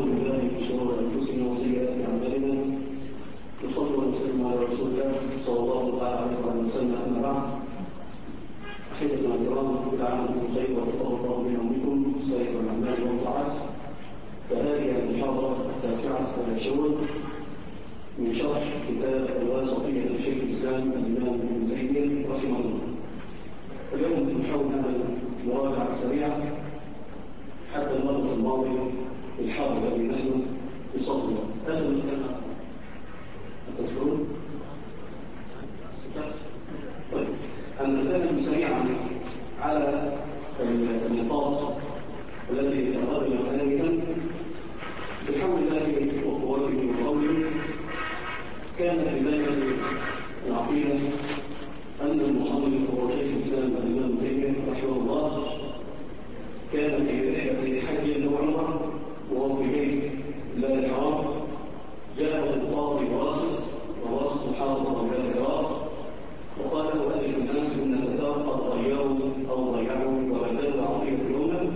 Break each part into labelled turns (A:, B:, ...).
A: ونعوذ بالله من شرور انفسنا وسيئات اعمالنا. نصلي ونسلم على رسول الله صلى الله تعالى عليه وسلم. اما بعد، احبتنا الكرام، كل عام وانتم بخير وتقبل الله منا ومنكم سائر الاعمال والطاعات. فهذه المحاضره 29 من شرح كتاب الواسطيه لشيخ الاسلام الامام ابن تيميه رحمه الله. اليوم نحاول نعمل مراجعه سريعه حتى المرة الماضي الحاضر الذي نحن بصدده. هذا المكان تذكرون؟ طيب، أنا أتكلم سريعا على النقاط التي أردنا آنفا. بحول الله وقوته وقوله، كان بداية العقيدة أن المصنف هو شيخ الإسلام الإمام ابن تيمية رحمه الله كان في رحلة حج أو عمرة وهو في بيت الله الحرام. جاءه القاضي وواسط محافظة بلاد العراق، وقال له: أدرك الناس أن التتار قد غيروا أو ضيعوا وبدلوا عقيدة الأمة.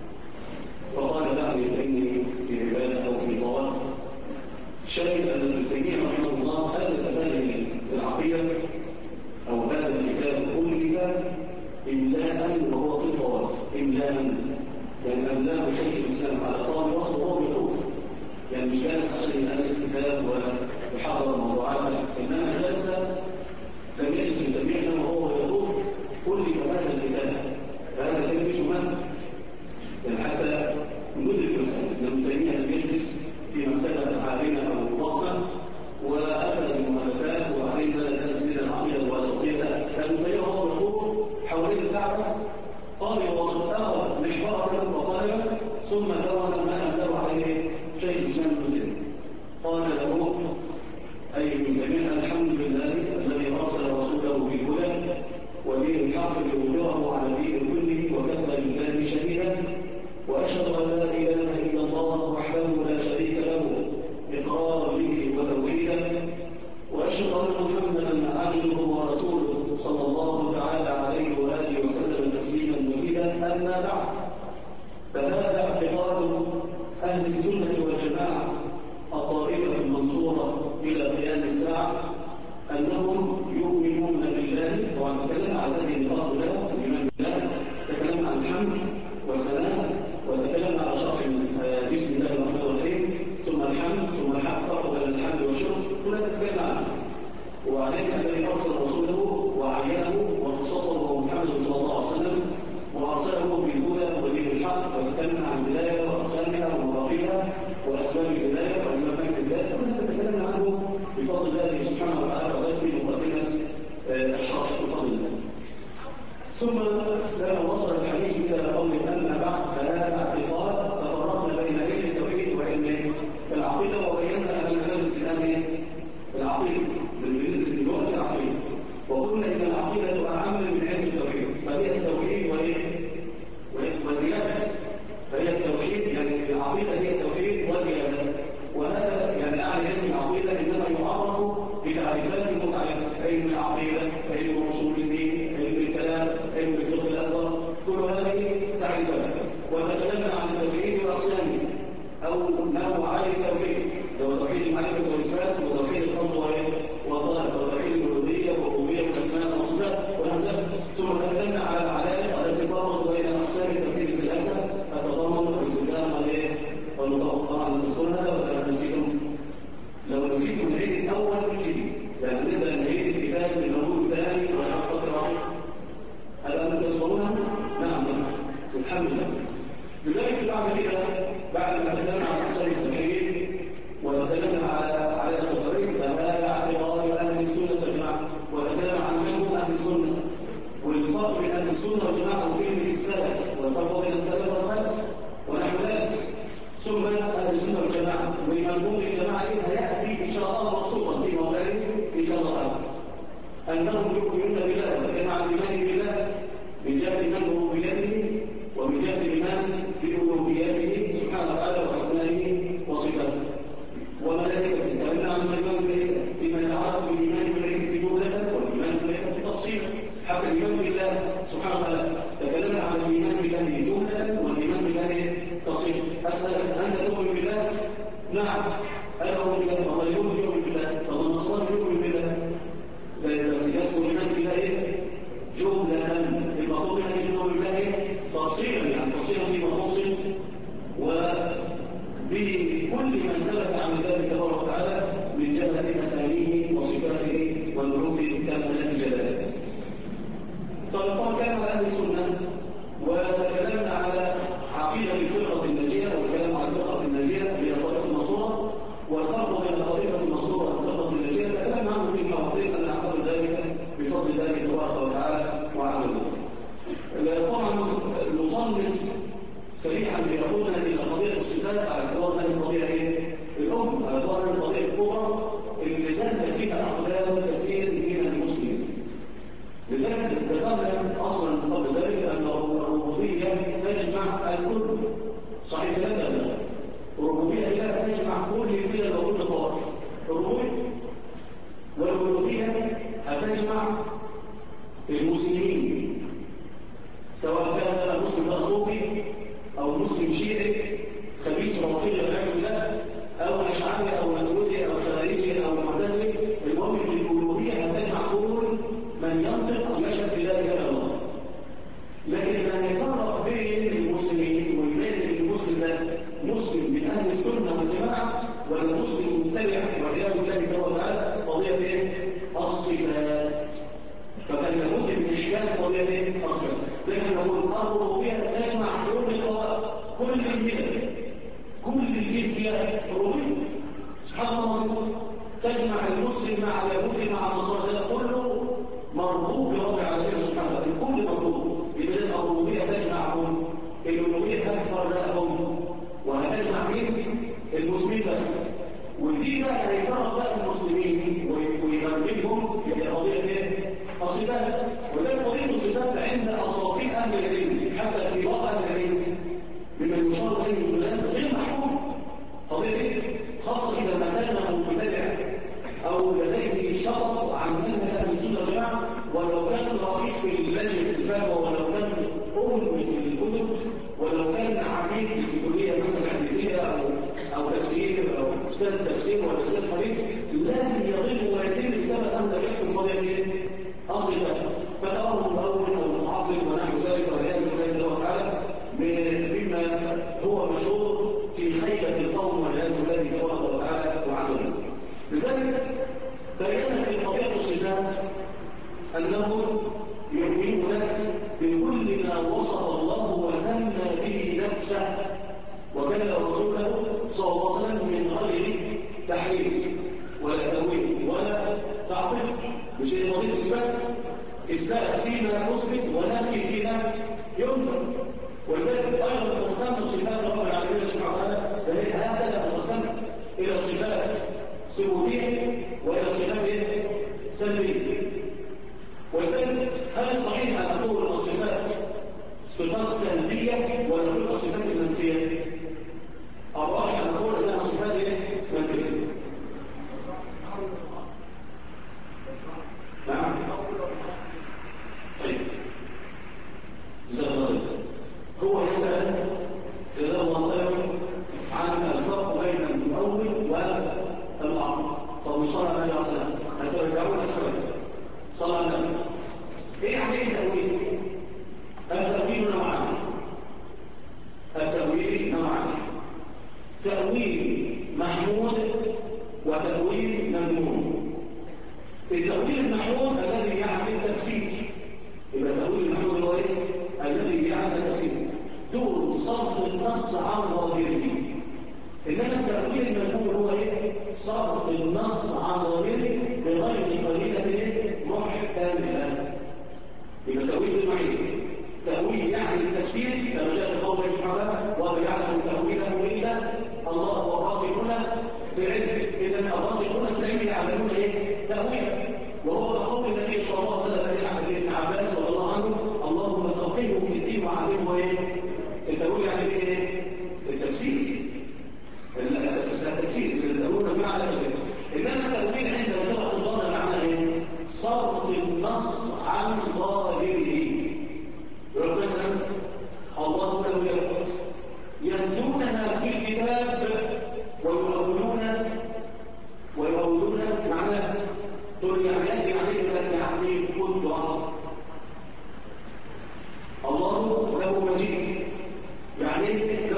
A: فقال: دعني فإني في عبادة أو في طواف. شاهد أن ابن تيمية رحمه الله ألف هذه العقيدة أو هذا الكتاب ألف إملاء وهو في الطواف. إملاء يعني أملاه شيخ الإسلام على طال وصف وهو يطوف، يعني مش جالس عشان يألف كتاب ويحضر موضوعات، إنما جالس لم يجلس ابن تيمية وهو يطوف ألف هذا الكتاب. فهذا كان في شمال، يعني حتى ندرك مسألة أن ابن تيمية لم يجلس في مكتبة عالمة أو وصفة وأخذ المؤلفات وبعدين بدأ تنزيل العقيدة الواسطية. فابن تيمية وهو يطوف حوالين الكعبة قال وصل أخذ محبرة وقلما ثم دون ما أمله عليه شيخ الإسلام ابن تيمية. قال له أي ابن تيمية: الحمد لله الذي أرسل رسوله بالهدى ودين الحق ليظهره على الدين كله وكفى بالله شهيدا، وأشهد أن لا إله إلا الله وحده لا شريك له إقرارا به وتوحيدا، وأشهد أن محمدا عبده ورسوله صلى الله تعالى عليه وآله وسلم تسليما مزيدا. أما بعد، فهذا اعتقاد أهل السنة والجماعة الطائفة المنصورة إلى قيام الساعة، أنهم يؤمنون بالله. طبعا تكلمنا عن هذه النقاط كلها: الإيمان بالله، تكلمنا عن الحمد والسلام، وتكلمنا على شرح بسم الله الرحمن الرحيم، ثم الحمد، ثم الفرق بين الحمد والشكر، كلها تكلمنا عنه. وعليه الذي أرسل رسوله وعينه وخصصه هو محمد صلى الله عليه وسلم وأرسله بالهدى ودين الحق، وتكلمنا عن الهداية وأقسامها ومراحلها وأسباب الهداية وأسباب الهداية، كلها تكلمنا عنه بفضل الله سبحانه وتعالى، وذلك في مقدمة الشرح بفضل الله. ثم لما وصل الحديث إلى قول أما بعد، فهذا اعتقاد تفرقنا بين علم التوحيد وعلم العقيدة، وبينا أن ندرس العقيدة بالجزء دلوقتي العقيدة، وقلنا إن العقيدة أعم من علم التوحيد، فهي التوحيد وزيادة. فهي التوحيد يعني العقيدة هي التوحيد وزيادة، وهذا يعني أعلى علم العقيدة إنما يعرف بتعريفات متعددة: علم العقيدة، علم أصول الدين، علم الكلام، علم الفقه الأكبر، كل هذه تعريفات. وتكلمنا عن التوحيد وأقسامه أو نوعي التوحيد، لو توحيد المعرفة والإثبات، وتوحيد القصد والطلب، وتوحيد الألوهية والربوبية والأسماء والصفات وهكذا. ثم تكلمنا على العلائق التي تربط بين أقسام التوحيد الثلاثة: التضامن والاستسلام والمتوقع أن تذكرها. ولا نسيتم؟ لو نسيتم العيد الأول كده، يعني نبدأ نعيد الكتاب من الأول الثاني ونحط الرابع. هل أنتم تذكرونها؟ نعم، الحمد لله. لذلك بعد ما تكلمنا عن أقسام التوحيد وتكلمنا على التوحيد، فهذا اعتقاد أهل السنة والجماعة، وتكلمنا عن منهم أهل السنة والفرق بين أهل السنة والجماعة وكلمة السلف، والفرق بين السلف والخلف ونحو ذلك. ثم أهل السنة والجماعة ومفهوم الجماعة هيأتي إن شاء الله مقصودا في موضعه إن شاء الله تعالى، أنهم يؤمنون بالله، وتكلمنا عن الإيمان بالله من جهة من هو بيده، ومن جهة الإيمان بألوهيته سبحانه وتعالى وأسمائه وصفاته وملائكته. تكلمنا عن الإيمان بالملائكة فيما يتعلق بالإيمان بالملائكة جملة والإيمان بالملائكة تفصيلا، حتى الإيمان بالله سبحانه وتعالى تكلمنا عن الإيمان بالله جملة والإيمان بالله تفصيلا. أسألك: أنت تؤمن بالله؟ الجماعة قالوا بالله، طب اليهود يؤمن بالله، طب النصارى يؤمن بالله، بس الناس كلها كده ايه؟ جملة. المطلوب منها دي نؤمن بالله ايه؟ تفصيلا، يعني تفصيلا فيما تفصل، وبكل من ثبت عن الله تبارك وتعالى من جهة أساميه وصفاته والنعوت كاملات جلاله. طبعا كلام على أهل السنة، وتكلمنا على عقيدة الفرقة الناجية، والكلام على الفرقة الناجية هي طائفة المنصورة، والفرق بين طائفة المنصورة والفرقة الناجية تكلمنا عنه في حلقتين، أنا أعتقد ذلك بفضل الله تبارك وتعالى وعز وجل. طبعا المصنف سريعا بيقودنا إلى قضية الصفات على اعتبار أن القضية إيه؟ الأم، على اعتبار أن القضية الكبرى اللي زاد فيها أقدام كثير من المسلمين. لذلك ذكرنا اصلا قبل ذلك ان الربوبيه تجمع الكل. صحيح لا؟ الربوبيه لا تجمع كل كده وكل طائف. الربوبيه والالوهيه هتجمع المسلمين، سواء كان مسلم صوفي او مسلم شيعي خبيث رافضي والعياذ بالله، او اشعري او ماتريدي او خارجي او معتزلي. المهم في الالوهيه هتجمع كل من ينطق او يشهد بلا اله الا الله. لكن لما يفرق بين المسلمين ويميز المسلم ده مسلم من اهل السنه والجماعه ولا مسلم مبتدع والعياذ بالله تبارك وتعالى، قضيه ايه؟ الصفات. فكان لابد من احكام قضيه ايه؟ الصفات. زي ما نقول الربوبيه تجمع كل الجهات، كل الجنسيات ربوبيه. سبحان الله، تجمع المسلم مع اليهود مع النصارى، ده كله مربوط برب العالمين سبحانه وتعالى، الكل مربوط. يبقى الربوبيه تجمعهم، الالوهيه تفرقهم، وهتجمع مين؟ المسلمين بس. ودي بقى هيفرق بقى المسلمين ويغلبهم، يبقى قضيه ايه؟ الصفات. وزي قضيه الصفات عند اساطين اهل العلم، حتى كبار اهل العلم ممن يشار اليه الكلام غير محكوم. قضيه ايه؟ خاصه اذا ما كان مبتدع او لديه شطط عن منهج اهل السنه والجماعه، ولو كان رئيس في لجنه الفتوى، ولو كان في الكتب، ولو كان عميد في كليه مثلا حديثيه او تفسير او استاذ تفسير ولا استاذ حديث، لازم يغيب ويتم بسبب انه لا يحكم قضيه ايه؟ اصل فتواه مؤول او معطل ونحو ذلك والعياذ بالله تبارك وتعالى، مما هو مشهور في خيبه القوم والعياذ بالله تبارك وتعالى وعز وجل. لذلك بينا في قضيه الصفات انهم يؤمنون بكل ما وصف الله وسمى به نفسه وكان رسوله صلى الله عليه وسلم من غير تحريف ولا تأويل ولا تعطيل. مش هي قضيه اثبات فيما نثبت ونفي فيما ينكر. ولذلك ايضا قسمنا صفات رب العالمين سبحانه وتعالى، فهي هكذا مقسمه الى صفات ثبوتيه والى صفات سلبيه. ولذلك هل صحيح ان نقول الصفات صفات سلبيه ولا نقول الصفات المنفيه؟ الراجح ان نقول انها صفات منفيه. نعم. طيب هو يسأل جزاه الله خيرا عن الفرق بين المؤول والمعطل. طب صلى الله عليه وسلم هترجعونا شويه. صلى الله عليه وسلم ايه يعني التأويل؟ التأويل نوعان. التأويل نوعان: تأويل محمود وتأويل مذموم. التأويل المحمود الذي يعني التفسير، يبقى التأويل المحمود هو ايه؟ الذي يعني التفسير دون صرف النص عن ظاهره. انما التأويل المذموم هو ايه؟ صرف النص عن ظاهره بغير قرينة محتملة. يبقى التأويل نوعين: تأويل يعني التفسير كما جاء في قوله سبحانه ويعلم تأويله إلا الله والراسخون في العلم. إذا الراسخون في العلم يعلمون ايه؟ تأويله. وهو قول النبي صلى الله عليه وسلم لابن عباس رضي الله عنه: اللهم فقهه في الدين وعلمه ايه؟ التأويل يعني ايه؟ التفسير. التفسير التأويل معنى كده. انما التأويل عند لغة الظن معنى ايه؟ صرف النص عن ظاهره. يقول مثلا الله له يتلونها في الكتاب ويؤولون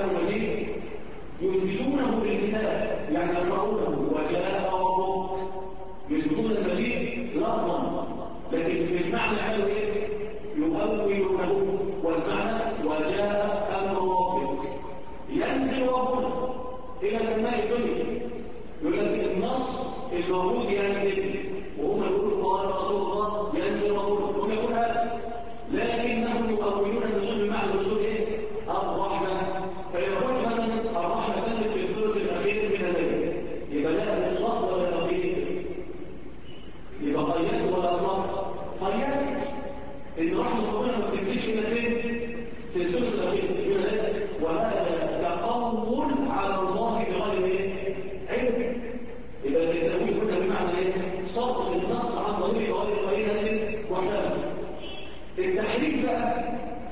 A: المجيد يثبتونه بالكتاب، يعني يقرؤونه وجاء ربك، يثبتون المجيد لفظا، لكن في المعنى قالوا ايه؟ يؤولونه، والمعنى وجاء امر ربك، ينزل ربنا الى سماء الدنيا. يقول لك النص الموجود ينزل، وهم يقولوا قال رسول الله ينزل ربنا، هم يقول هذا، لكنهم يؤولون النزول بمعنى النزول ايه؟ الرحمه. فيقول مثلا الرحمه تنزل في الثلث الاخير من الليل، يبقى لا اطلاق ولا تقييد، يبقى قيد ولا اطلاق؟ قيد. ان رحمه ربنا ما بتنزلش الا فين؟ في الثلث الاخير من الليل، وهذا تقول على الله بغير ايه؟ علم. يبقى التأويل هنا بمعنى ايه؟ صرف النص عن ضمير غير قرينة محتمل. التحريف بقى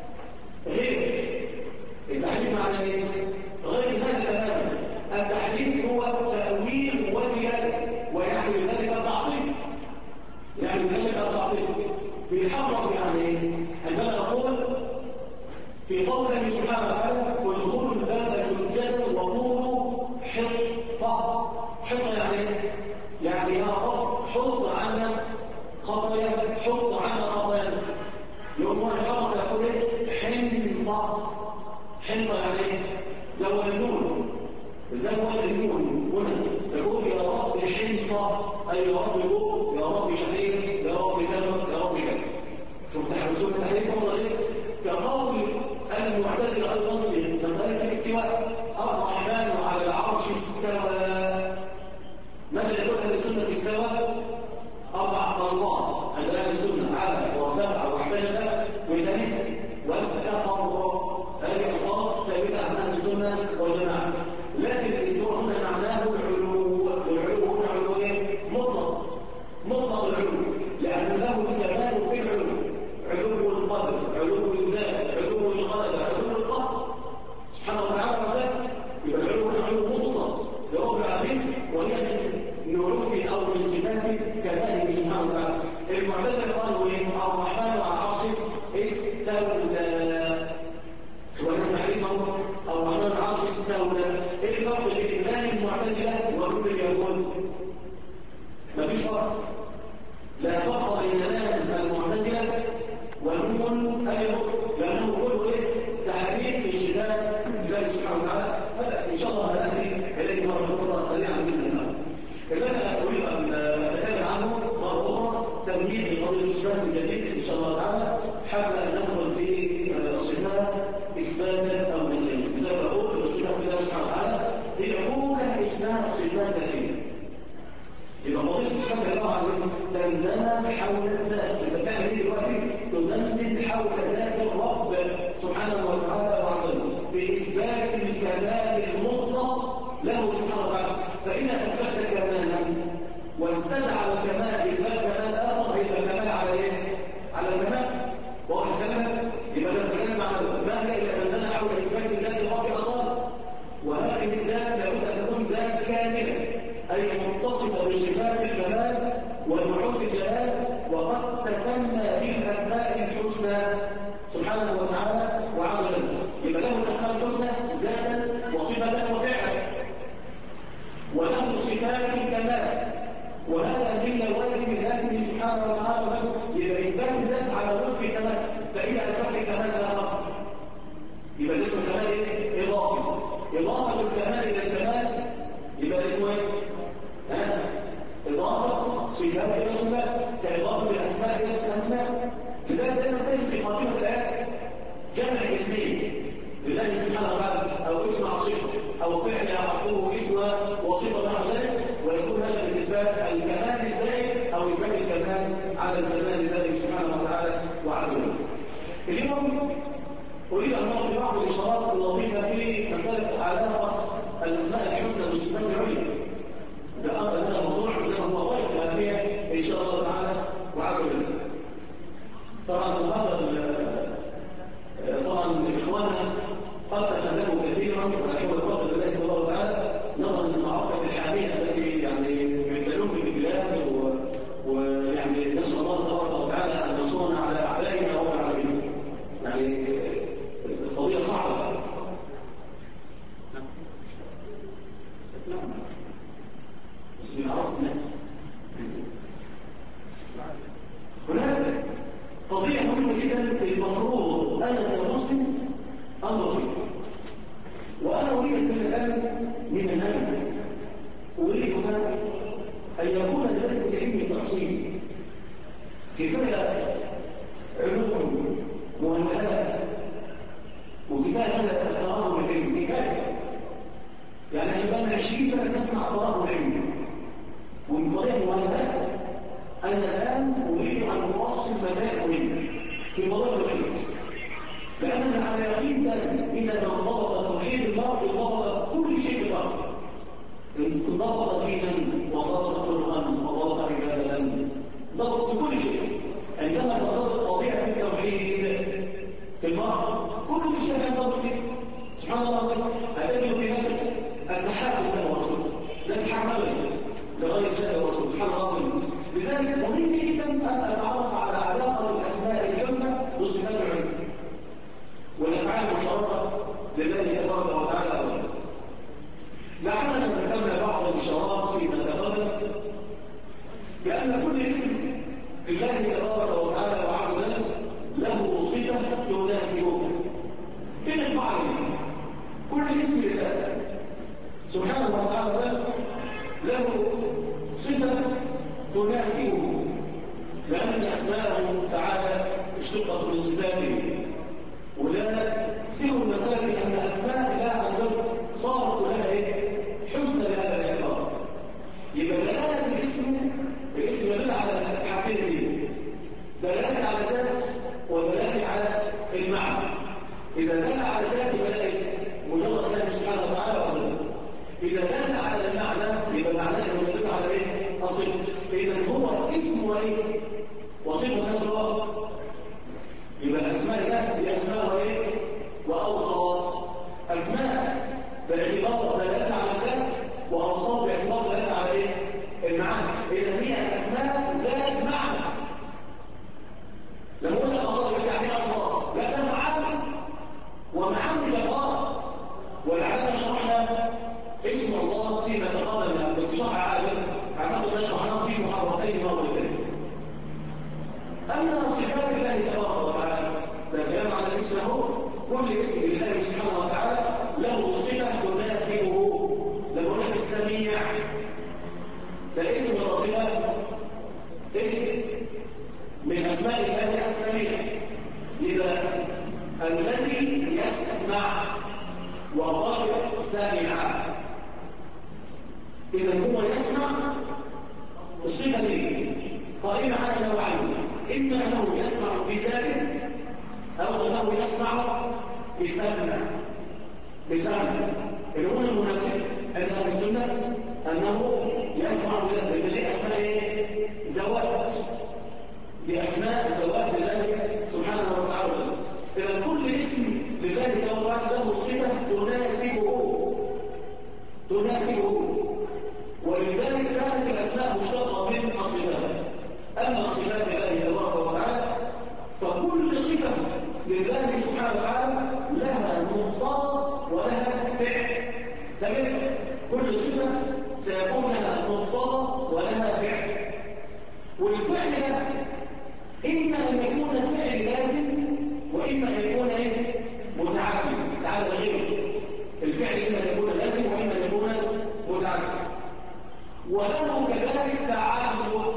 A: غير. التحريف معنى ايه؟ غير هذا تماما. التحريف هو تأويل وزيادة، ويعني ذلك التعطيل. يعني ذلك التعطيل بيحرف يعني ايه؟ عندما نقول في قوله سبحانه وتعالى ادخلوا الباب سجدا وقولوا حطة. حطة يعني ايه؟ يعني يا رب حط عنا خطايا، حط عنا خطايا. يوم واحد حرف يقول ايه؟ حنطة. حنطة يعني ايه؟ زود النون، زود النون هنا يقول يا رب حنطة، اي يا رب يقول يا رب شهير، يا رب كذا، يا رب كذا. شوف التحريف وصل ايه؟ كقول المعتزلة ايضا في مسألة الاستواء، الرحمن على العرش استوى. ماذا يقول اهل السنة استوى؟ 4 طلقات عند اهل السنة: على وارتفع واحتجب وثني واستقر. هذه الفاظ ثابتة عن اهل السنة والجماعة. لكن الاستواء هنا معناه العلو، والعلو هنا علو ايه؟ مطلق، مطلق العلو، لأن له كمال في العلو: علو القدر، علو الذات، علو القدر، علو القهر سبحانه وتعالى. يبقى العلو هنا علو مطلق لرب العالمين، وهي من عروفه او من صفات كماله سبحانه وتعالى. المعتزله قالوا ايه؟ الرحمن على العرش استولى. ومن تحريمه الرحمن على العرش استولى. ايه الفرق بين الله المعتزله ونور اليهود؟ مفيش فرق. لا فرق بين الله المعتزله ونور اليهود، لانه كله ايه؟ تحريف في شباب الله سبحانه وتعالى. هذا ان شاء الله هناتي اليه مره سريعا باذن الله. الذي اريد ان اتكلم عنه مره اخرى تمهيد لقضيه الصفات الجديد ان شاء الله تعالى، حتى ان ندخل في صفات اثباتا او نفيا. اذا بقول صفات الله سبحانه وتعالى هي اولى اثبات صفات ذاتيه. يبقى قضيه الصفات الله عز وجل تندمج حول الذات. انت بتعمل ايه دلوقتي؟ تندمج حول ذات الرب سبحانه وتعالى وعز وجل باثبات الكمال المطلق له سبحانه وتعالى. فإذا أثبت كمالا واستدعى الكمال إثبات كمال آخر، هيبقى الكمال على إيه؟ على الكمال. واضح الكلام؟ يبقى ده الكلام على ما هي إلا أننا حول إثبات ذات الرب أصلا، وهذه الذات لابد أن تكون ذات كاملة، أي متصفة بصفات الكمال والوعود الجلال، وقد تسمى بالأسماء الحسنى سبحانه وتعالى وعز وجل. يبقى له الأسماء الحسنى ذاتا وصفة وفعلا، وله صفات الكمال، وهذا من لوازم ذاته سبحانه وتعالى. يبقى إثبات الذات على وفق الكمال. فإذا أثبت الكمال آخر يبقى اسمه كمال إيه؟ إضافي. إضافة الكمال إلى الكمال يبقى اسمه إيه؟ إضافة صفات إلى صفات، كإضافة الأسماء إلى الأسماء. لذلك دائما تجد في خاتمة الآيات جمع اسمين لله سبحانه وتعالى، أو اسم عصيبه أو فعل يعقوه اسم وصفة نحو ذلك، ويكون هذا بالنسبة الكمال الزائد أو إثبات الكمال على الكمال لله سبحانه وتعالى وعز وجل. اليوم أريد أن نعطي بعض الإشارات اللطيفة في مسألة علاقة الأسماء الحسنى بالصفات العليا. ده موضوع إنما هو غاية الأهمية إن شاء الله تعالى وعز وجل. طبعا إخواننا قد تكلموا كثيرا، ونحن نفضل بالله تبارك وتعالى نظرا للمعركة الحامية التي يعني يبتلون في البلاد، ويعني نسأل الله تبارك وتعالى أن ينصرنا على أعدائنا رب العالمين. يعني القضية صعبة. نعم، بس بنعرف الناس. هناك قضية مهمة جدا المفروض أنا كمسلم أنظر فيها، وأنا أريد من الآن أريد أن يكون لذلك العلم تأصيل. كفاية علوم مؤهلة وكفاية هذا التراهن العلمي، كفاية. يعني يبقى لنا 20 سنة نسمع تراهن علمي ومن طريق مؤهلات. أنا الآن أريد أن أؤصل مسائل مهمة في موضوع العلم، لأننا على يقين إذا انضبط توحيد الله انضبط كل شيء في الأرض، انضبط دينا وضبط خلقا وضبط عبادة، انضبط كل شيء. عندما تنضبط طبيعة التوحيد في المرء كل شيء ينضبط فيه. سبحان الله العظيم، هتجد في نفسك التحكم له ورسوله، لا تحكم لغير الله ورسوله. سبحان الله العظيم. لذلك مهم جدا أن أتعرف على علاقة الأسماء الحسنى بالصفات العليا والأفعال المشتركة لله تبارك وتعالى أولا. لعلنا ذكرنا بعض الإشارات فيما تقدم بأن كل اسم لله تبارك وتعالى وعز وجل له صفة تناسبه. فين القاعدة؟ كل اسم لله سبحانه وتعالى له صفة تناسبه، لأن أسماءه تعالى اشتقت من صفاته. ولا سر المسألة أن أسماء الله عز وجل صارت لها حسنى بهذا الاعتبار. يبقى دلالة الاسم يدل على حاجتين، دلالة على ذات ودلالة على المعنى. إذا دل على ذات يبقى ده اسم مجرد الله سبحانه وتعالى وعلا. إذا دل على المعنى يبقى معناه إنه يدل على أصل. إذا هو اسم وصفة نفس الوقت. يبقى أسماء الله هي أسماء وأوصاف. أسماء باعتبار دلالة على الذات، وأوصاف باعتبار دلالة على المعنى. إذا هي أسماء ذات معنى. لما قلنا الله يبقى يعني الله لا ده معاني ومعاني جبار. ولعلنا شرحنا اسم الله فيما تقدم، بس شرح عادل اعتقد شرحناه في محاضرتين مرتين. أما صفات الله تبارك وتعالى فالكلام على الاسم هو كل اسم لله سبحانه وتعالى له صفة تناسبه. لما قلنا السميع ده اسم وصفة، اسم من أسماء الله السميع. إذا الذي يسمع والله سامع، إذا هو يسمع الصفة دي قائمة على نوعين، إما أنه يسمع بذلك أو أنه يسمع بسمع. الأول المناسب عند أهل السنة أنه يسمع بذلك. دي أسماء زواج، دي أسماء زواج لله سبحانه وتعالى. إذا كل اسم لله تبارك له صفة تناسبه، ولذلك كانت الأسماء مشتقة من الصفات. أما صفات الله تبارك وتعالى فكل صفة لله سبحانه وتعالى لها مقتضى ولها فعل. لكن كل صفة سيكون لها مقتضى ولها فعل، والفعل ده إما أن يكون فعل لازم وإما أن يكون متعدي. تعالى غيره الفعل إما أن يكون لازم وإما أن يكون متعدي، وله كذلك تعدد.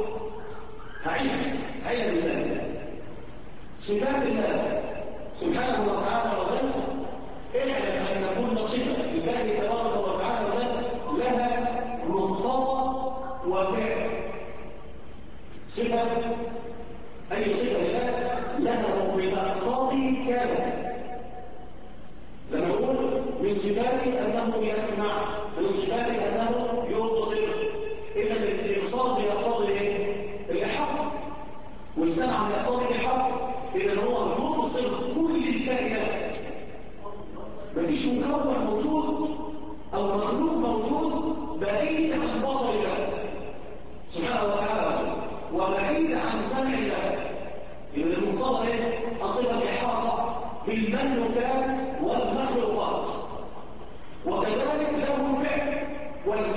A: هيا بالله صفات الله سبحانه وتعالى وجل. اعلم أن كل صفة لله تبارك وتعالى وجل لها مقتضى وفعل. صفة أي صفة لله لها بتقتضي كذا. لما نقول من صفاته أنه يسمع، من صفاته أنه يبصر، إذا الإبصار يقتضي الإحاطة والسمع يقتضي الإحاطة. إذا هو يبصر كل الكائنات. مفيش مكون موجود أو مخلوق موجود بعيد عن بصر الله سبحانه وتعالى وبعيد عن سمع الله. إذا المقتضى أصل الإحاطة بالمملوكات والمخلوقات، وكذلك له فعل، والفعل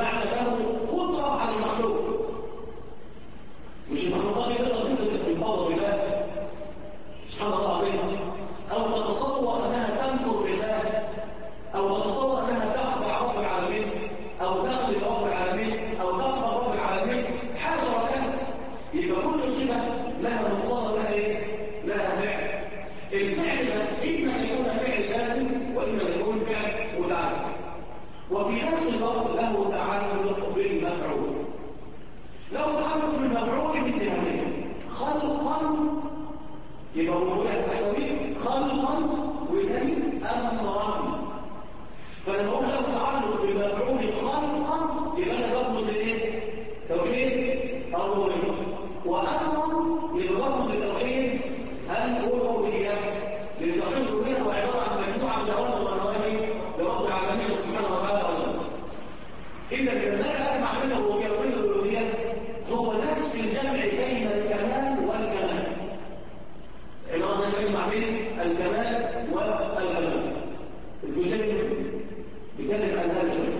A: وفي نفس الوقت له تعلق بالمفعول. له تعلق بالمفعول مثل هذه خلقا، يبقى ربوبية التحويل خلقا وثاني أمرا. فلما أقول له تعلق بالمفعول خلقا يبقى أنا بطلب الايه؟ توحيد الربوبية. وأمرا يبقى بطلب التوحيد الألوهية. لأن توحيد الألوهية هو عبارة عن مجموعة من الأوامر والنواهي لرب العالمين سبحانه وتعالى وجل. إذا لما أجمع بين الربوبية وبين الألوهية هو نفس الجمع بين الكمال والكمال. عبارة يجمع بين الكمال والكمال. الجزئين بيتكلم عن هذا الجمع.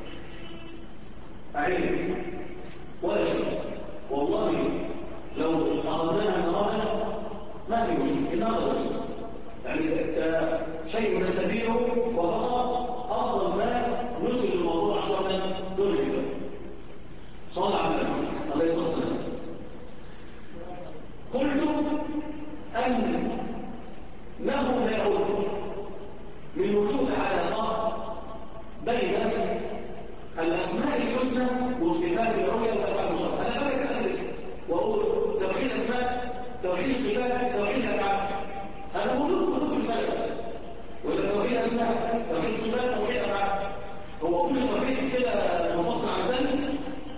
A: أعيد ولا شيء. والله لو أخذناها النهارده ما في مشكلة، النهارده بس. يعني شيء نستفيده وفقط أفضل ما نسل الموضوع عشان دون الإفادة. صلى على النبي عليه الصلاة والسلام. قلت أنه لا يعود من وجود علاقة بين الأسماء الحسنى والصفات العليا والأفعال المشتركة. أنا بقى أدرس وأقول توحيد أسماء، توحيد صفات، توحيد أفعال. هذا موجود في كتب السلف. ولا توحيد أسماء، توحيد صفات، توحيد أفعال. هو كل توحيد كده منفصل عن ذلك.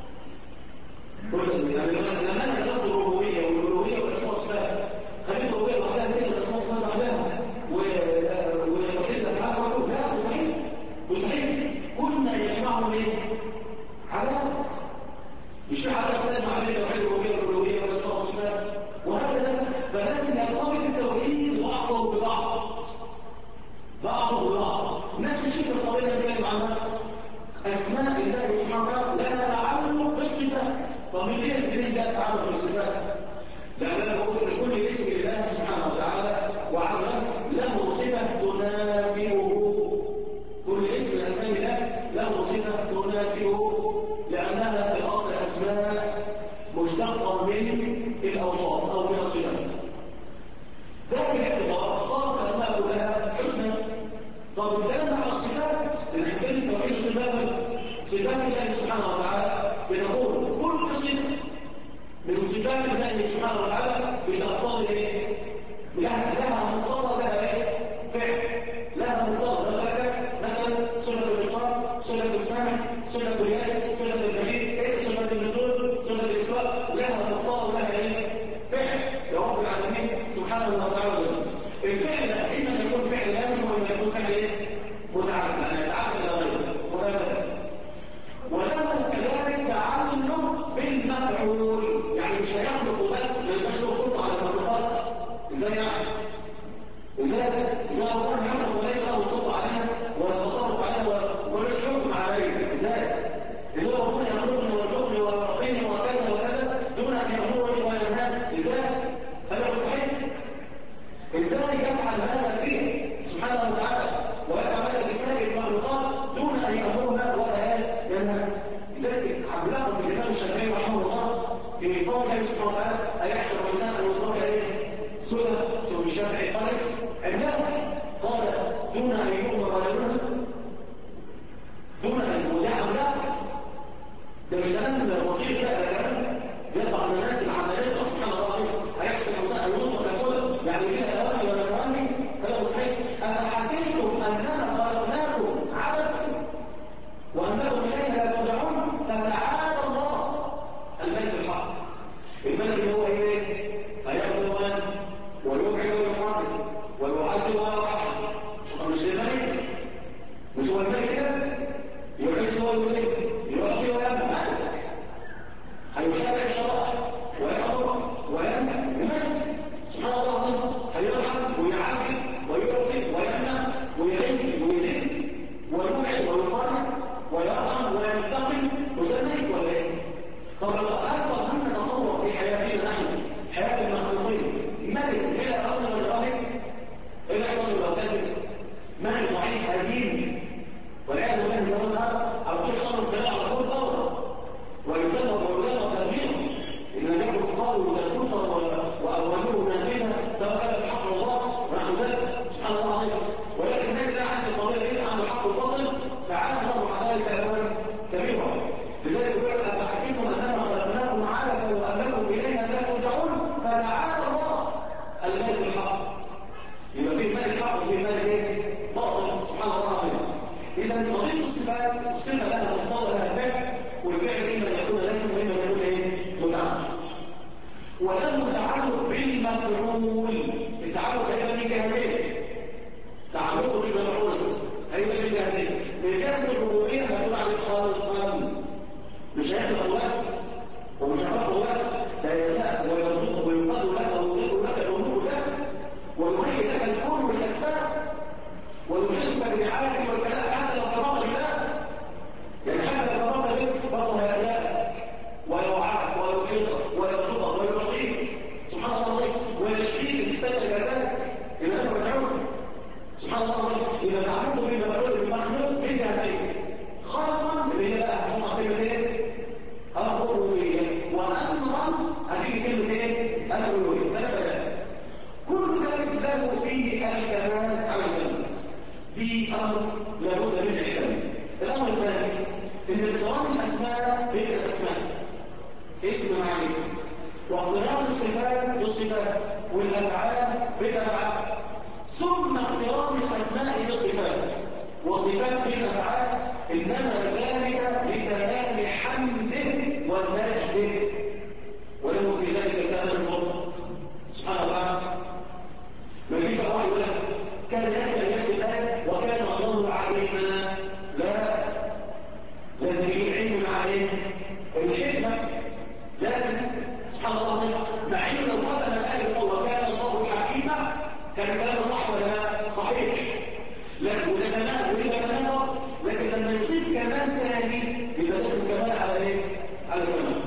A: يعني لما ندرس الربوبية والألوهية والأسماء والصفات، خلينا الربوبية لوحدها كده والأسماء والصفات لوحدها وتوحيد الأفعال لوحده. لا مستحيل مستحيل. كنا يجمعهم ايه؟ علاقة. مش في علاقة تجمع بين توحيد الربوبية والألوهية والأسماء والصفات وهكذا. فلازم يرتبط التوحيد بعضه ببعض، بعضه ببعض. نفس الشيء القضية اللي بنتكلم عنها أسماء الله سبحانه وتعالى لها تعلق بالصفات. طب ليه جاء تعلق بالصفات؟ لأن أنا بقول إن كل اسم لله سبحانه وتعالى وعز له صفة تناسبه. كل اسم من أسماء الله له صفة تناسبه، لأنها في الأصل أسماء مشتقة من الأوصاف أو من الصفات. ذلك الاعتبار صارت الأسماء كلها حسنى. طب الكلام على الصفات اللي بندرس توحيد الصفات، صفات الله سبحانه وتعالى بنقول كل صفة من صفات الله سبحانه وتعالى بتقتضي ايه؟ لها مقتضى، لها ايه؟ فعل، لها مقتضى. مثلا صفة الإبصار، صفة السمع، صفة اليد، صفة المجيء، ايه صفة النزول، صفة الإسواء، لها مقتضى ولها ايه؟ فعل لرب العالمين سبحانه وتعالى. الفعل إما يكون فعل لازم وإما يكون فعل ايه؟ متعدد، يعني يتعدد إلى غيره وهكذا. ولما كذلك تعلق بالمفعول، يعني مش هيخلق بس، ما يبقاش له سلطة على المخلوقات. ازاي يعني؟ ازاي ربنا يخلق وليس له سلطة عليها ولا تصرف عليها ولا حكم عليها؟ ازاي ربنا يخلقني ويرزقني ويعطيني وكذا وكذا دون ان يامرني وينهاني؟ ازاي؟ هذا مستحيل. ازاي يفعل هذا فيه سبحانه وتعالى ويفعل هذا بسائر المخلوقات دون ان يامرها ولا ينهى؟ لذلك عبد الله بن الامام الشافعي رحمه الله في قوله سبحانه وتعالى ايحسب الانسان ان يترك ايه؟ سدى. شوف الشافعي قال عندها قال دون ان يؤمر ولا ينهى، دون ان يودع لا. ده مش كلام بسيط، ده كلام يطلع من الناس العمليه. سبحان الله هيحسب الانسان ان يترك سدى، يعني ليها اوامر ولا نواهي. هذا مستحيل. افحسبتم اننا خلقناكم عبثا وانكم الينا لا ترجعون فتعالى الله الملك الحق. الملك اللي هو ايه؟ هياخذ المال ويبعد ويقاتل ويعزل ويرحم. مش الملك؟ مش هو الملك كده؟ يعز ويذل، يعطي ويمنع، هيشرع الشرائع ويأمر وينهى. الملك سبحان الله العظيم هيرحم ويعزل ويعطي ويمنع ويعز ويذل ويبعد ويقاتل ويرحم وينتقم. مش ده الملك ولا ايه؟ طب لو أكبر هم نتصور في حياتنا نحن حياة المخلوقين ملك بلا أرض ولا راهب، إيه اللي يحصل لو كان ملك ضعيف هزيم والعياذ بالله من الله على طول يحصل انقلاب على طول ثورة ويدمر تدميرا. إن لم يكن قوي وتنفطر وأوله نافذة سواء كان بحق الله ونحو ذلك سبحان الله العظيم. ولكن الناس لا عند القضية دي عند الحق والباطل تعالى الله الصفة لها مقتضى لها فعل، والفعل إما أن يكون لازم وإما أن يكون إيه؟ متعلق. وله تعلق بالمفعول. التعلق هيبقى من جهتين. تعلقه بالمفعول هيبقى من جهتين. من جهة الربوبية هتقول عليه خلقا، مش هياخد الوصف ومش هياخد الوصف، لا يخلق ويرزق ويقدر لك ويقدر لك الأمور لك ويهيئ لك الكون والأسباب ويحلك برعايته والكلام حتى لو كرمت الله. يعني حتى لو كرمت به برضه هيألاك ويوعاك ويحيطك ويرزقك ويعطيك سبحان الله ويشفيك ان احتاج جزاك الى انت مدعوه سبحان الله. اذا تعبد بالمفعول بالمخلوق من جهتين، خلقا اللي هي بقى هتكون كلمه ايه؟ الربوبيه، وامرا هتيجي كلمه ايه؟ الالوهيه. ثلاثه كل ذلك له فيه الكمال على الكمال. في امر لابد من احكامه. الامر الثاني ان اقتران الاسماء بالاسماء، اسم مع اسم، واقتران الصفات بالصفات والافعال بالافعال، ثم اقتران الاسماء بالصفات وصفات بالافعال، انما ذلك لكمال حمده ومجده، وله في ذلك الكمال المطلق سبحان الله. ما يجيب واحد يقول لك كان يكفي الآية وكان الله عليما، لا، لازم يجيب علم مع ايه؟ الحكمة لازم سبحان الله. مع انه لو ختم الآية وكان الله حكيما كان كلامه صح ولا لا؟ صحيح. لكن وإذا تناقض، لكن لما يضيف كمان ثاني يبقى لازم كمان على ايه؟ على كمان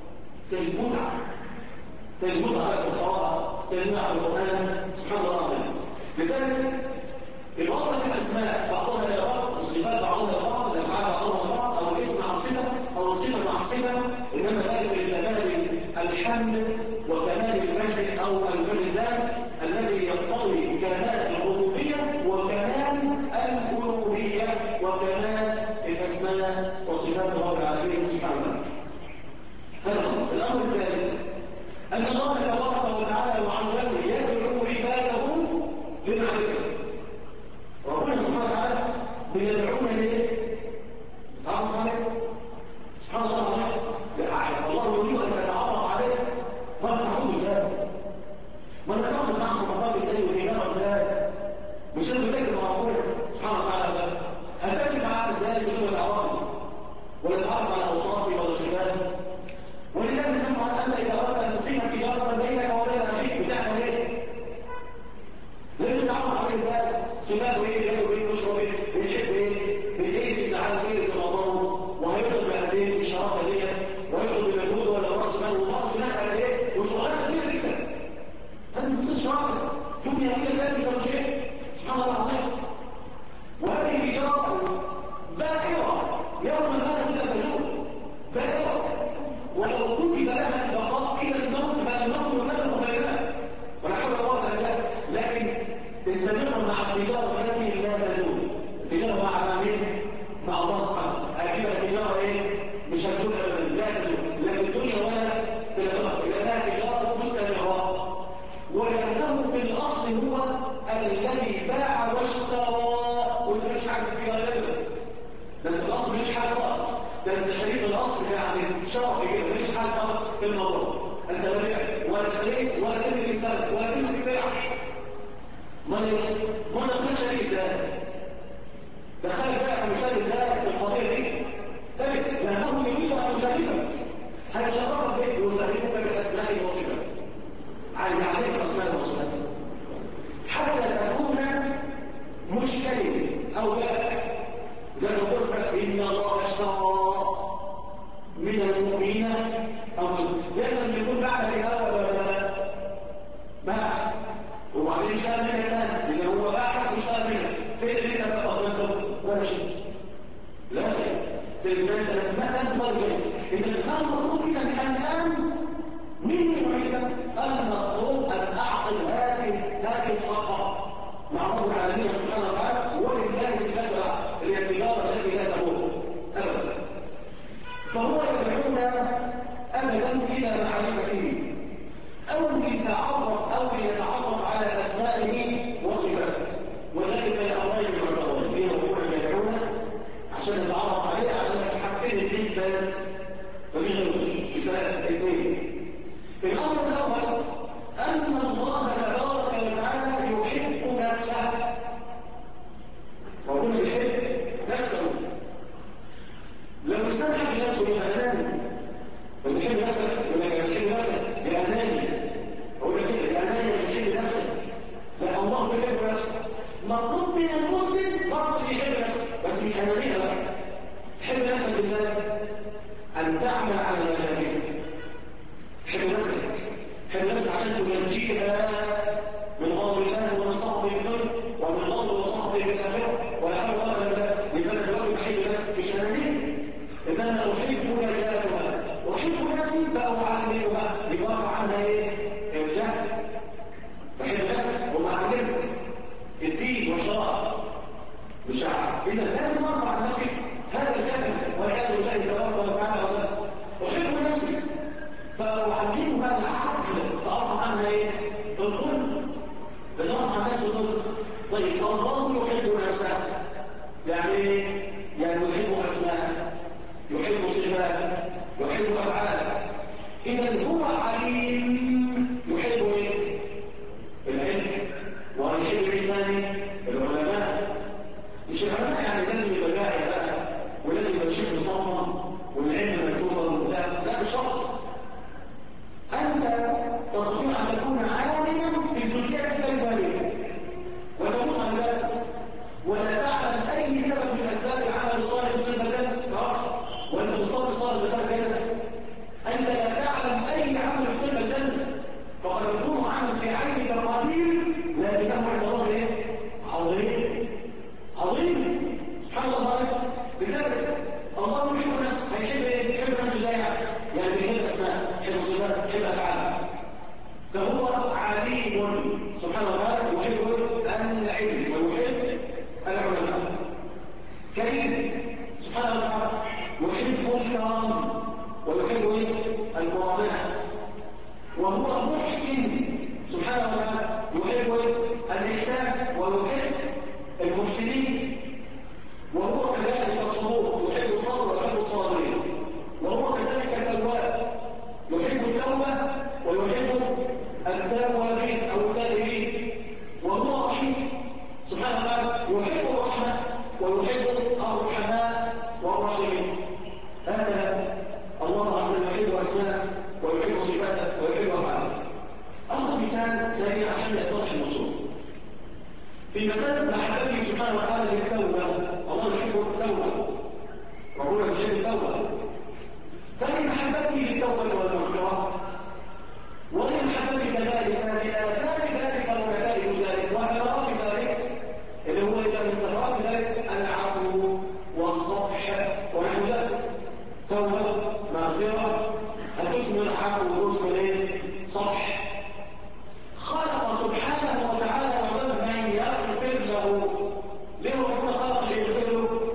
A: تجمد على القراءة، تجمد على القرآن سبحان الله العظيم. لذلك الوصف الأسماء بعضها إلى بعض، الصفات بعضها إلى بعض، الأفعال بعضها إلى بعض، أو الاسم مع صفة أو الصفة مع صفة، إنما ذلك لكمال الحمد وكمال المجد أو المجد الذي يقتضي كمال الربوبية وكمال الألوهية وكمال الأسماء وصفات رب العالمين سبحانه وتعالى. الأمر الثالث أن الله تبارك وتعالى وعز وجل يدعو عباده لمعرفته. ربنا سبحانه وتعالى بيدعونا ليه؟ تعرف عليه؟ سبحان الله عليه. الله يريد أن تتعرف عليه، ما تعود ازاي؟ ما نتعرف مع صفات ازاي وإيمان ازاي؟ مش لازم تكتب مع ربنا سبحانه وتعالى. هتكتب معاه ازاي بدون ما تعرفني؟ ولا تعرف على أوصافي ولا صفاتي؟ ولذلك نسمع الأمر إذا أردت أن تقيم تجارة بينك وبين أخيك بتعمل إيه؟ لازم تعرف عليه إزاي؟ صفاته إيه؟ بياكل إيه؟ بيشرب إيه؟ بيحب إيه؟ بإيه بيزعل إيه برمضانه؟ وهيفضل بقدين في الشراكة ديت، وهيفضل بمجهوده ولا رأس مال ورأس مال قد إيه؟ وشغلانة كبيرة جدا. هذه ما تصيرش شراكة، يمكن يعمل ذلك زوجين سبحان الله العظيم. وهذه تجارة باهرة يوم ما تتبدلون باهرة، ولو كتب لها البقاء الى الموت فالموت يفرق بينها ولا حول ولا قوه الا بالله. لكن استمروا مع التجاره التي لا تزول. التجاره مع مين؟ مع الله سبحانه. اجيب التجاره ايه؟ مش هتزول ابدا، لا تزول لا في الدنيا ولا في الاخره، لانها تجاره مستمره. ولانه في الاصل هو الذي باع واشترى، وانت مش حاجه في غيره، ده الاصل مش حاجه خالص، ده انت شريك الاصل يعني شرف كده، مش حاجه في الموضوع. انت لا بعت ولا اشتريت ولا تدري رسالة ولا تمسك سلعه. ما نقدرش شريك ازاي؟ دخل بقى مشارك ازاي في القضيه دي؟ طيب لانه يريد ان يشاركك، هيشاركك بيت ويشاركك بالاسماء والصفات، عايز يعلمك الاسماء والصفات حتى تكون مشترك او بائع. زي ما قلت ان الله اشترى من المؤمنين او لازم يكون بعد الاول ولا لا؟ باع وبعدين اشترى منك ثاني، اذا هو باعك واشترى منك، فين اللي انت تقدمته؟ ولا شيء، لا شيء. انت ما تنتظر شيء. اذا كان المطلوب اذا الان مين يريد؟ المطلوب ان اعقل هذه الصفقه مع رب العالمين سبحانه وتعالى، ولله المثل اللي هي التجاره التي لا تموت ابدا. فهو يدعونا ابدا الى معرفته او ليتعرف على اسمائه وصفاته، وذلك الامرين المعتبرين. ليه ربنا يدعونا؟ عشان نتعرف عليه، الاثنين بس، مفيش غيره، مثال اثنين. الأمر الأول أن الله تبارك وتعالى يحب نفسه، ربنا بيحب نفسه. لو الإنسان حب نفسه يبقى أناني، لما تحب نفسك يقول لك أنا بحب نفسك دي أناني، أقول لك كده دي أناني أنا بحب نفسك. لا، الله بيحب نفسه. مطلوب من المسلم برضه يحب نفسه، بس مش أنانية بقى. تحب نفسك إزاي؟ أن تعمل على مشاكلك. تحب نفسك، تحب نفسك عشان تنجيها من غضب الله ومن سخطه في الدنيا ومن غضب وسخطه في الآخرة، ولا حول ولا قوة إلا بالله. يبقى أنا دلوقتي بحب نفسي مش أنانية، إنما أحب نجاتها، أحب نفسي فأعلمها، يوافق عنها إيه؟ الجهل. بحب نفسي ومعلمها الدين والشرع مش عارف. إذا لازم أرفع عن نفسي هذا الجهل والعياذ بالله تبارك وتعالى. أحب نفسي فأعلمها العقل فأرفع عنها إيه؟ الظلم. بترفع عن نفسه الظلم. طيب الله يحب نفسه، يعني يحب أسماءه، يحب صفاته، يحب أفعاله. إذا هو عليم، يحب إيه؟ العلم. ويحب الإيمان، العلماء. مش العلماء يعني لازم يبقى داعي بقى ولازم يبقى شيخ مطمن والعلم مكتوبة وبتاع، لا مش شرط. أنت تستطيع أن تكون عالما في الجزئيات الكلمة وتموت عن ذلك ولا تعلم أي سبب من أسباب العمل الصالح في المكان تعرف، وأنت تصلي صلاة بخير كده أنت لا تعلم أي عمل في الجنة، فقد يكون عمل في عينك قليل لكنه عند الله إيه؟ عظيم عظيم سبحان الله تعالى. لذلك الله يحب نفسه، هيحب ايه؟ يحب نفسه ازاي يعني بيحب اسماء، يحب صفات، يحب افعال. فهو عليم سبحانه وتعالى، يحب العلم ويحب العلماء. كريم سبحانه وتعالى، يحب الكرم ويحب الكرماء. وهو محسن سبحانه وتعالى، يحب الإحسان ويحب المحسنين. وهو كذلك الصبور، يحب الصبر ويحب الصابرين. وهو كذلك التواب، يحب التوبة ويحب التوابين أو التائبين. وهو رحيم سبحانه وتعالى، يحب الرحمة ويحب الرحماء والراحمين. هكذا الله عز وجل يحب أسماءه ويحب صفاته ويحب أفعاله. أخذ مثال سريع عشان يتضح الموضوع. في مسألة محبته سبحانه وتعالى للتوبة، الله يحب التوبة، ربنا يحب التوبة. فمن محبته للتوبة والمغفرة ومن محبته كذلك لآثار ذلك ونتائج ذلك وعلامات ذلك اللي هو إذا من ثمرات ذلك العفو والصفح ونحو ذلك. توبة مغفرة هتثمر عفو وتثمر صفح. خلق سبحانه وتعالى من يغفر له. ليه ربنا خلق ليغفر له؟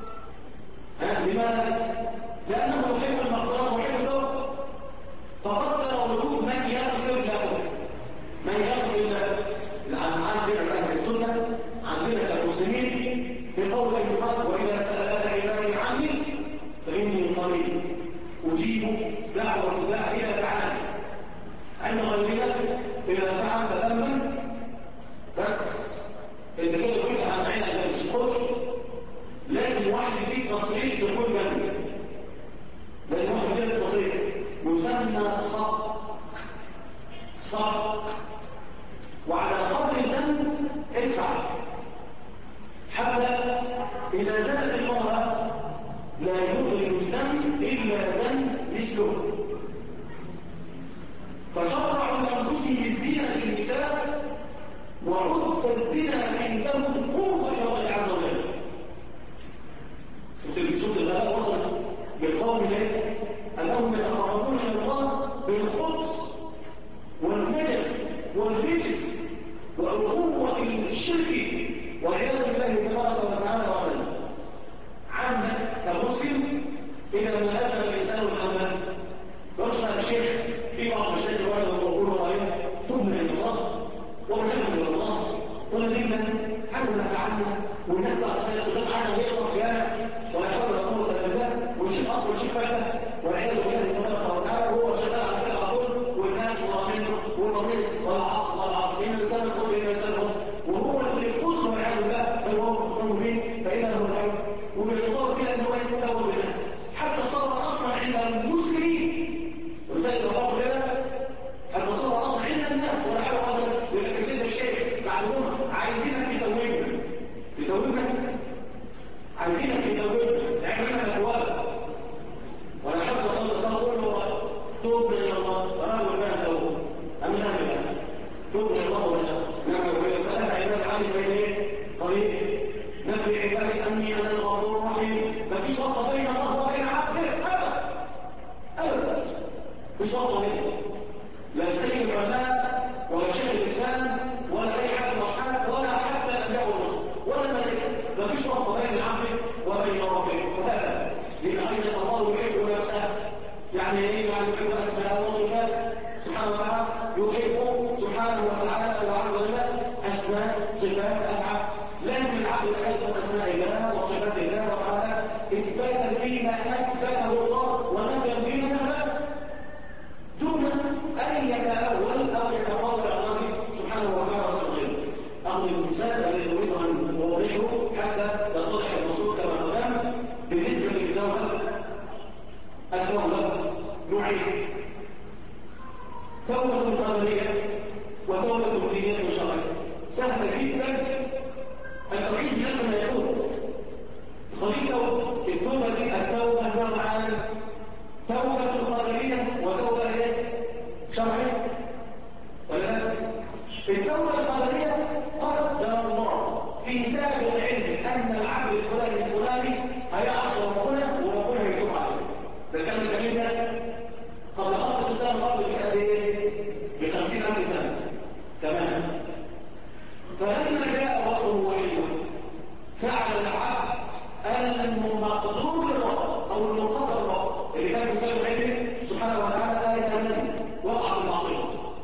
A: لماذا؟ لأنه يحب المغفرة ويحب التوبة، فقدر وجود من يغفر له. من يغفر له عندنا كأهل السنة، عندنا كالمسلمين في قول الله وإذا سألك عبادي عني فإني قريب أجيب دعوة الداعي إلى دعاني. عند غيرنا إذا فعل فذنبا بس إذا كده يفتح عن عين هذا الشكر لازم واحد يديك تصريح بكل جنب، لازم واحد يديك تصريح يسمى صدق. وعلى قدر الذنب ادفع حتى إذا زادت المرأة لا يخرج الذنب إلا ذنب مثله. فشرعوا لأنفسهم الزنا للنساء ورد الزنا عندهم قرب إلى الله عز وجل. شفت الغلاء وصل بالقوم إليه أنهم يتقربون إلى الله بالخبز والنجس والرجس وأخوة الشرك والعياذ بالله تبارك وتعالى وعلا. عندك كمسلم إذا ما أذن الإنسان الحمام يرشد الشيخ في بعض الشيخ الواحد ويقول عليه ثم إلى الله ورجعنا إلى الله ونزلنا عنا فعلنا والناس أخذت والناس عنا ويصرف جامع ولا حول ولا قوة إلا بالله ويشيل صفاته والعياذ بالله تبارك وتعالى، وهو شغال على كده على طول، والناس ورامينه والرميل والعصر والعصر إن الإنسان يقول إن الإنسان وهو اللي يفوز والعياذ بالله بل هو مصر به فإذا هو الحي وبالإصابة كده أنه يتوب بالله حتى صار أصلا عند المسلمين وزي الله كده حتى صار أصلا عند الناس ولا حاجة قادر يقول لك يا سيد الشيخ بعدهم عايزينك تتوبنا عايزينك تتوبنا اعملنا أبواب ولا حد قول له توبنا إلى الله رجل بقى توب أمنا بقى توبنا إلى الله ولا نعم سألت عباد عني بين إيه طريق نبي عبادي أني أنا الغفور الرحيم مفيش وصفة بين الله وبين عبده أبدا مفيش وصفة بين لا سيد العلماء ولا شيخ الإسلام ولا أي حد مصحاب ولا حتى الأنبياء والرسل ولا الملائكة مفيش وصفة بين العبد وبين ربه وهذا لأن أيضا الله يحب نفسه يعني إيه يعني يحب أسماء وصفات سبحانه وتعالى يحب سبحانه وتعالى وعز وجل أسماء صفات أفعال لازم العبد يحب أسماء الله وصفات الله وتعالى إثباتا فيما أثبته الله ونفيا فيما نفى دون أن يتأول أو يتفاضل الله سبحانه وتعالى وتعالى أخذ المثال الذي أريد أن أوضحه حتى يتضح المصروف كما قدام بالنسبة للتوبة التوبة نوعين توبة قدرية وتوبة دينية وشرعية سهلة جدا التوحيد ليس ما يكون خليطة التوبة دي التوبة نوعان توبة قدرية وتوبة شرعية ولا لا؟ التوبة القدرية قدر الله في سابق العلم أن العبد الفلاني هيعصر ربنا وربنا هيتوب عليه ده كان الكلام ده قبل خلق الإسلام قبل بقد ايه؟ ب50,000 سنة تمام فلما جاء وقت الوحي فعل العبد المقدور للرب أو المقدر الرب اللي كان في سابق علمه سبحانه وتعالى آية النبي وقع المعصية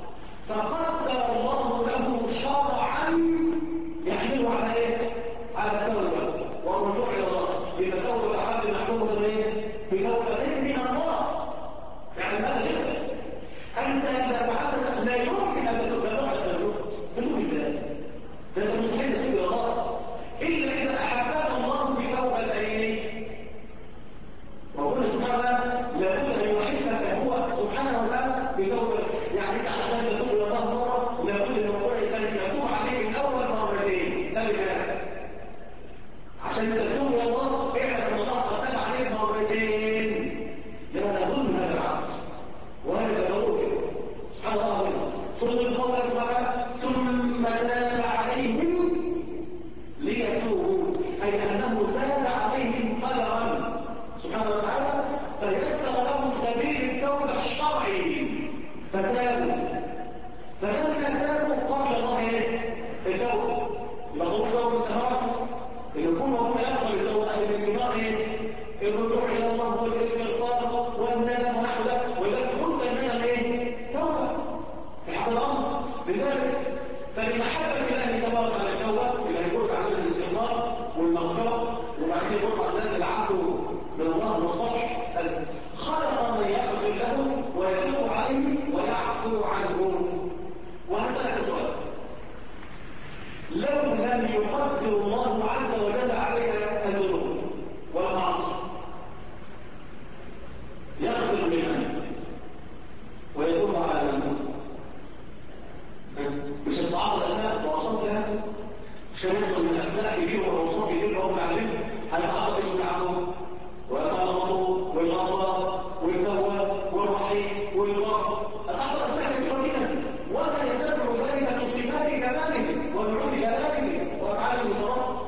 A: فقدر الله له شرعا يحمله على ايه؟ على التوبة والرجوع إلى الله لأن توبة العبد محكومة بايه؟ بتوبة من الله يعني ماذا يفعل؟ أنت إذا فعلت لا يمكن أن تتوب تتوب إزاي؟ ده أنت مستحيل تتوب إلى الله إلا إذا أحبك الله بتوبة أيه؟ وقل سبحانه لابد أن يحبك هو سبحانه وتعالى بتوبة يعني أنت عشان تتوب إلى الله مرة لابد أن ربنا يتوب عليك أول مرتين ده بكلام عشان تتوب إلى الله اعلم أن الله قد تاب عليك مرتين لا نظن هذا العبد وهذا ضروري سبحان الله ثم القول سبحانه ثم تاب عليهم ليتوبوا أي أنه تاب عليهم قدرا سبحانه وتعالى فيسر لهم سبيل التوبة الشرعي فتابوا فلما تابوا قبل الله ايه؟ التوبة يبقى ضروري توبة استمرار اللي يكون موجود أفضل التوبة الاستمرار ايه؟ الرجوع إلى الله والاستغفار والندم ونحو ذلك ولذلك قلت الندم ايه؟ توبة في حق الأمر لذلك فلمحبة الله تبارك على التوبة اللي هيقول عن الاستغفار والمغفرة وبعدين يقول عن ذلك العفو من الله والصفح خلق من يغفر له ويتوب عليه ويعفو عنه وهسألك سؤال لو لم يقدر الله عز وجل عليك الذنوب والمعاصي يغفر منها ويتوب على من مش التعاطى الأسماء وأوصافها مش هنحصل من الأسماء كتير والأوصاف كتير رب العالمين هنتعاطى اسم العفو ويتعاطى والغفار والتواب والرحيم والبر أتعاطى أسماء كثيرة جدا وما يزال ذلك من صفات كماله ونعوت جلاله وأفعال المشرف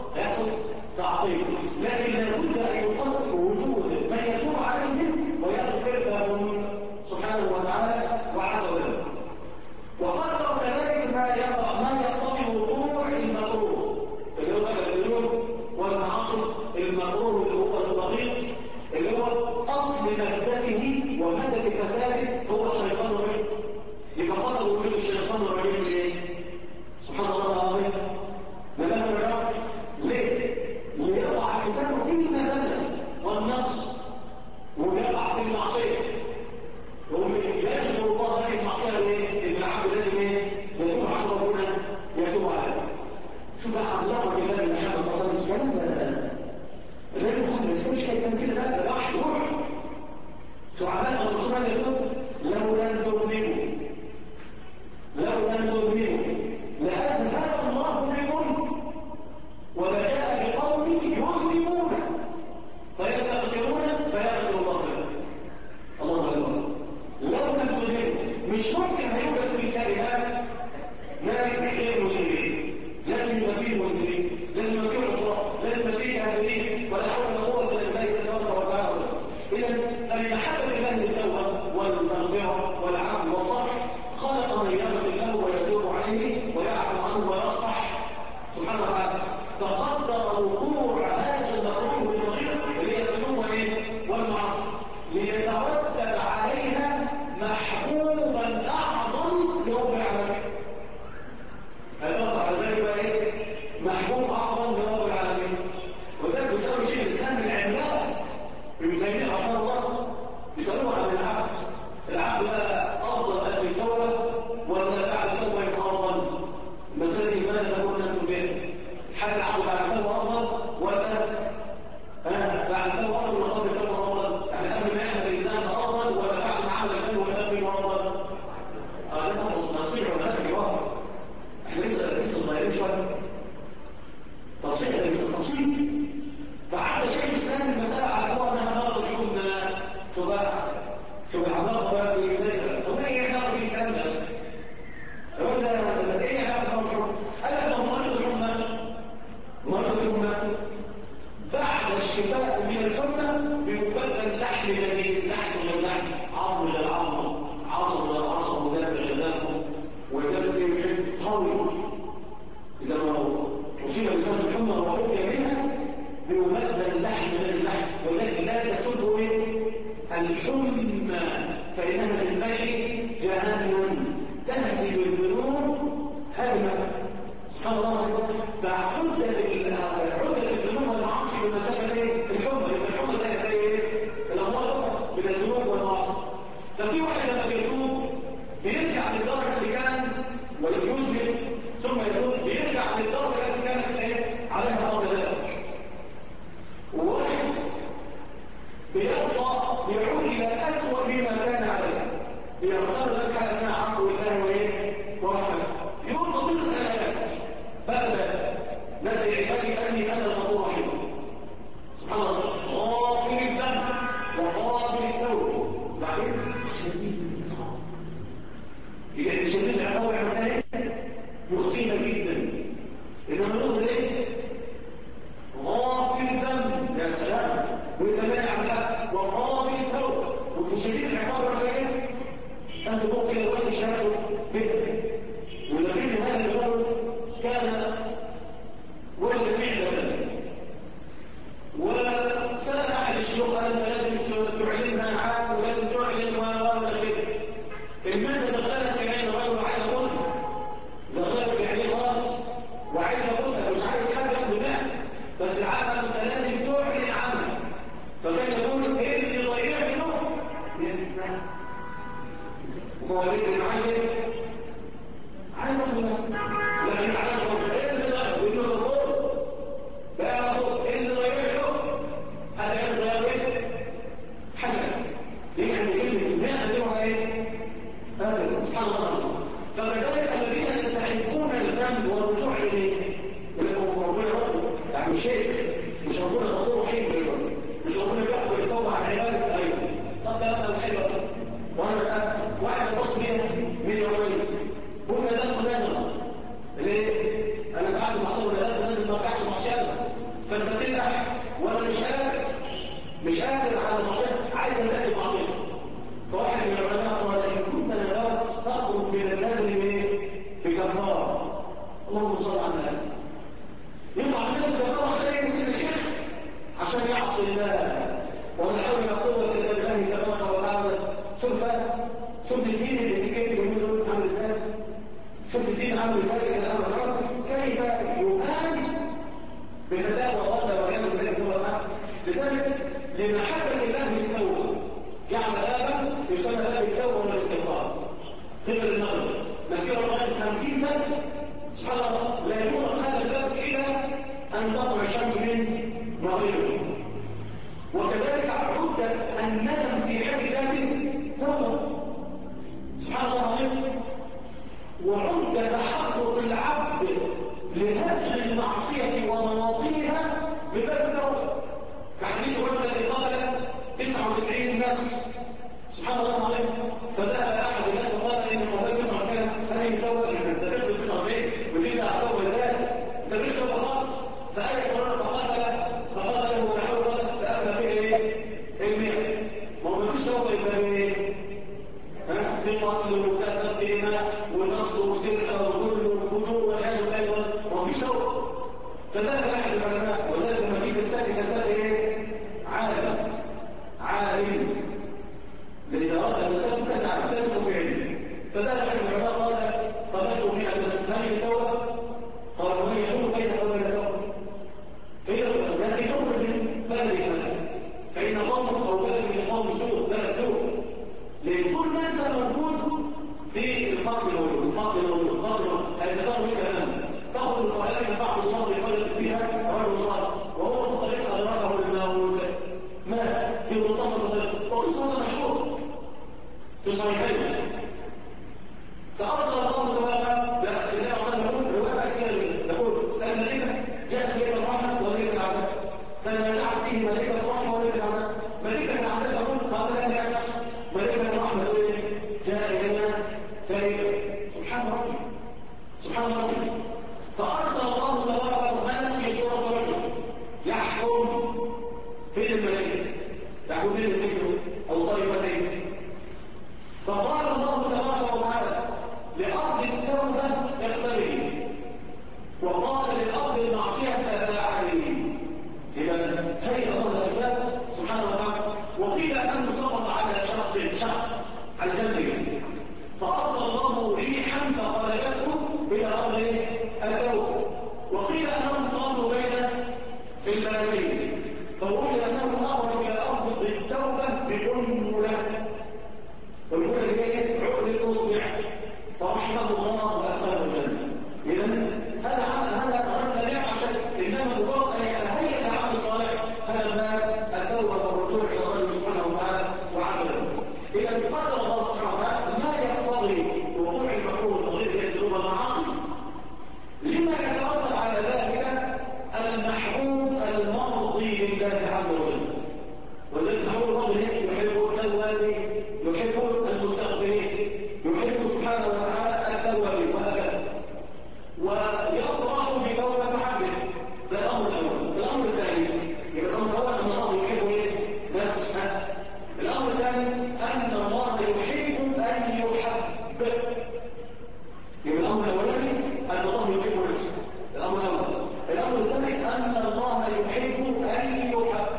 A: في المعصيه يقوم يجبر الله هذه المعصيه ايه؟ ان العبد لازم ايه؟ يتوب عشان ربنا يتوب عليه. شوف بقى الله في الله محمد صلى الله عليه وسلم النبي محمد ما يكونش كان كده بقى ده واحد روح شعباء الرسول هذا يقول لو لم تؤمنوا لأذهب الله بكم وجاء بقوم يذنبون فيستغفرون فيغفر الله لهم. الله أكبر. لو لم تؤمنوا مش ممكن هيوجد في الكائنات ناس غير مسلمين، لازم يبقى فيه مسلمين، لازم يبقى فيه عصاة، لازم يبقى فيه كافرين، ولا حول ولا قوة إلا بالله تبارك وتعالى. إذا فلمحبة الله التوبة والمغفرة والعفو والصفح خلق من يغفر له ويتوب عليه ويعفو عنه ويصفح سبحانه وتعالى. فقدر وقوع هذا المكروه والمغير اللي هي الذنوب والمعاصي ليترتب عليها محبوبا أعظم لرب العالمين. هيطلع على ذلك بقى ايه؟ محبوب اعظم لرب العالمين. وذلك بيساوي شيء الاسلام العملاق ابن تيميه رحمه الله بيسالوه عن العبد. العبد بقى افضل قبل التوبه ولا بعد التوبه يبقى افضل؟ المساله دي ماذا تقول انتم بها؟ حال العبد بعد التوبه افضل ولا بعد التوبه افضل ولا قبل التوبه افضل؟ يعني قبل ما يعمل الانسان افضل ولا بعد ما عمل الانسان ويقبل افضل؟ ده تصنيع ولا كبار. احنا لسه صغيرين شويه. تصحيح ده لسه تصحيح. فعند شيء الانسان المساله على هو انها نار الحكم شو العلاقه بقى ازاي؟ طب ايه علاقه في الكلام ده؟ الراجل ده ايه علاقه بالحكم؟ قال لك لو مرض الحكمه بعد الشفاء من الحكمه بيبدل لحم جديد، لحم من اللحم، عظم للعظم، عصب للعصب، ودم للدم، وذلك يحب قوي. إذا ما أصيب بسبب الحمى وعقد منها بيبدل اللحم من اللحم، ولكن لا تسبه الحمى فإنها بالفعل جهنم تهدي بالذنوب هدما. سبحان الله. فعدة الذنوب والمعاصي بالمسافة الحمى، يبقى الحمى زي الأمراض من الذنوب والمعاصي. ففي واحد لما بيتوب بيرجع للدرجة اللي كان ويذنب ثم يتوب بيرجع للدرجة التي كانت عليها قبل ذلك. وواحد بيرضى يعود إلى أسوأ مما كان عليه، بيختار لك حاجة اسمها عفو الله ورحمته، يقول كل الآيات بلى نبي عبادي أني أنا الغفور الرحيم. سبحان الله. غافر الذنب وقابل التوب. بعدين شديد العقاب. يعني شديد العقاب يعني يخزينا جدا. إنما نقول ايه؟ غافر الذنب يا سلام ويتمنع عنها وقابل التوب. وفي شديد العقاب يعني ايه؟ أنت ممكن الوقت شهاده بك. ولكن هذا الرجل كان ولد معدة وسأل أحد الشيوخ أنت لازم تعلمها عام ولازم تعلم ولا كده. الماذا زغلت في عين الرجل وعايز أقولها، زغلت في عينيه خالص وعايز أقولها، مش عايز يخرج دماغ، بس العامة أنت لازم تعلن عنها. فكان يقول إيه اللي يضيع منه؟ ينزل. وهو اللي عايز أقول نفسه، لكن عايز أقول إيه اللي ضيع؟ يقول له الغور بقى على طول إيه اللي ضيع له؟ هذا يعني ضيع إيه؟ حسن. يعني كلمة الماء دي إيه؟ هذا سبحان الله. فكذلك الذين يستحقون الذنب والرجوع إليه يقولون ربنا ربنا يعني شيخ مش ربنا غفور رحيم، مش ربنا بيقبل التوبة عن عباده. أيوه طب ده أنا حلوة وأنا واحد تصميم من يومين قلنا ده قدامنا ليه؟ أنا بعد ما أصور ده لازم ما أرجعش معشرة فالفتلة وأنا مش قادر على المعشرة، عايز ألاقي معصية. فواحد من العلماء قال إن كنت نذرت تخرج من النذر بكفارة. اللهم صل على النبي. يطلع منه بكفارة عشان يمسك الشيخ عشان يعصي الله ولا حول ولا قوة إلا بالله تبارك وتعالى. شوف الدين اللي كيف اليومين دول عامل ازاي؟ شوف الدين عامل ازاي إلى الأمر كيف يبان بفتاوى الله والعياذ بالله. لذلك لمحبة الله للتوبة جعل بابا يسمى باب التوبه والاستغفار قبل المغرب مسيره لغايه 50 سنه. سبحان الله، لا يمر هذا الباب الا ان تطلع الشمس من مغربه. وكذلك عد الندم في حد ذاته توبه. سبحان الله العظيم. وعد تحقق العبد لهجر المعصيه ومواطنها بباب التوبه، كحديث الرجل الذي قتل 99 نفس. سبحان الله العظيم. فذهب احد الناس وقال ان قتل 99 هذه التوبه انت تقتل 99 وترجع التوبه ذلك انت مش توبه خالص. فاي قرار فقتله وحاول تاكل فيه ايه؟ المئة. ما هو مفيش توبه يبقى ايه؟ في قتل وكسب دماء ونصر وسرقه وظلم وفجور والعياذ بالله، ما فيش توبه. فذهب احد العلماء وذهب المدينه الثانيه كسب ايه؟ عالم الذي أراد أن يستفسد عن تسلم في علمه. فذهب أحد العلماء قال قبلت 100 هذه التوبة؟ قال ومن يحول بين قبل التوبة؟ لكن تخرج من بلد مثلا، فإن قوم أو بلد من قوم سوء بلد سوء، لأن كل ما أنت موجود في القتل الذكر كلام تأخذ القرآن فعل الله يقلب فيها رجل صالح وهو في الطريق أدركه الموت مات في منتصف الطريق، وقصة مشهور في صحيحين. فأرسل الله تبارك النبي صلى الله عليه وسلم رواية كثيرة يقول الملائكة جاءت بين الرحمة وبين العذاب، فنزعت فيه ملائكة الرحمة وبين العذاب. ملائكة العذاب يقول قال لنا يا نفس، ملائكة الرحمة يقول جاء إلينا تائبا. سبحان ربي. فأرسل الله تبارك وتعالى في سورة رجل يحكم بين الملائكة، يحكم بين الاثنين أو طائفتين. فقال الله تبارك وتعالى لأرض التوبة اقتربي، وقال لأرض المعصية تباعدي. إذا هي الله الأسباب سبحانه وتعالى. وقيل أنه سقط على شق على جنبه، فأرسل الله ريحا فقلبته إلى أرض التوبة. وقيل أنهم طافوا بين البلدين، فوجد أنهم أمروا إلى أرض التوبة بأنملة، والأولى هي عقد الأصبع، فرحمه الله وأدخله الجنة. إذا هذا أردنا ليه عشان إنما مجرد أن يتهيأ العبد الصالح هذا ما التوبة والرجوع إلى الله سبحانه وتعالى وعمله. إذا قدر الله سبحانه وتعالى ما يقتضي وقوع المكروه وغير ذلك ذنوب المعاصي، لما يترتب على ذلك المحبوب المرضي لله عز وجل. وذلك محبوب الله يحب التوابين، يحب المستغفرين، يحب سبحانه وتعالى التوابين وهكذا، ويفرح بتوبة عبده. ده الأمر الأول. الأمر الثاني يبقى الأمر الأول أن الله يحب ايه؟ نفسه. الأمر الثاني أن الله يحب أن يحب. يبقى الأمر الأولاني أن الله يحب نفسه، الأمر الأول. الأمر الثاني أن الله يحب أن يحب.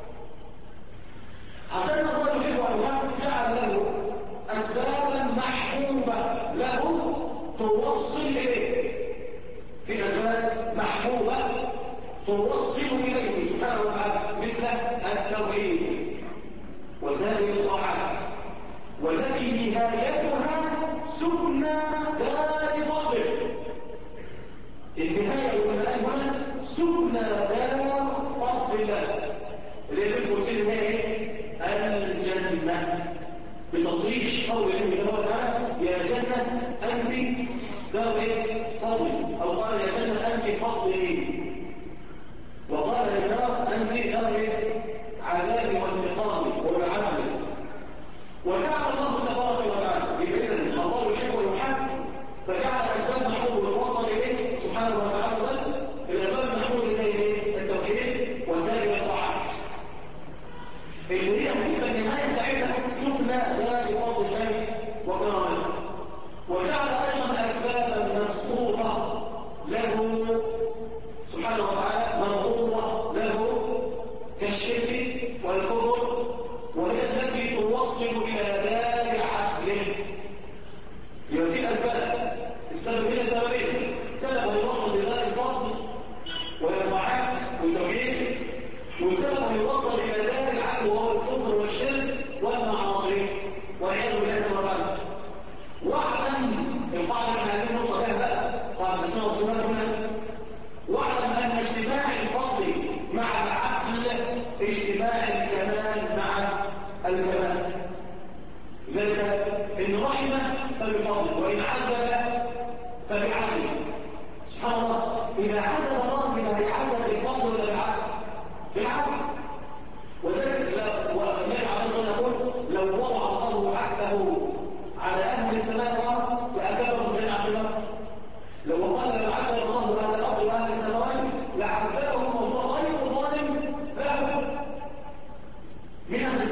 A: عشان الله يحب أن يحب جعل له أسبابا محبوبة له توصل إليه. في أسباب محبوبة توصل إليه سبحانه وتعالى مثل التوحيد وسائر الطاعات، والتي نهايتها سكنى دار فضل. النهاية والمآل سكنى دار فضل الله اللي تفسير ايه؟ الجنة، بتصريح قول الله تبارك وتعالى يا جنة أنت دار فضل، أو قال يا جنة أنت فضلي، وقال للنار أنت دار عذابي وانتقامي والعدل. وجعل الله تبارك وتعالى بإذن الله يحب ويحب، فجعل أسباب محبوب ووصل إليه سبحانه وتعالى. الأسباب المحبوب إليه التوحيد وسائر الطاعات اللي هي مهمة النهاية بتاعتها سكنى ذات فضل الله وكرامته. وجعل أيضا أسبابا مسقوطة له سبحانه وتعالى مرغوبة له كالشرك والكفر، وهي التي توصل إلى دار عدله. يبقى في أسباب، السبب هنا سببين: سبب هيوصل لدار الفضل والطاعات والتوحيد، وسبب هيوصل إلى دار العدل وهو الكفر والشرك والمعاصي.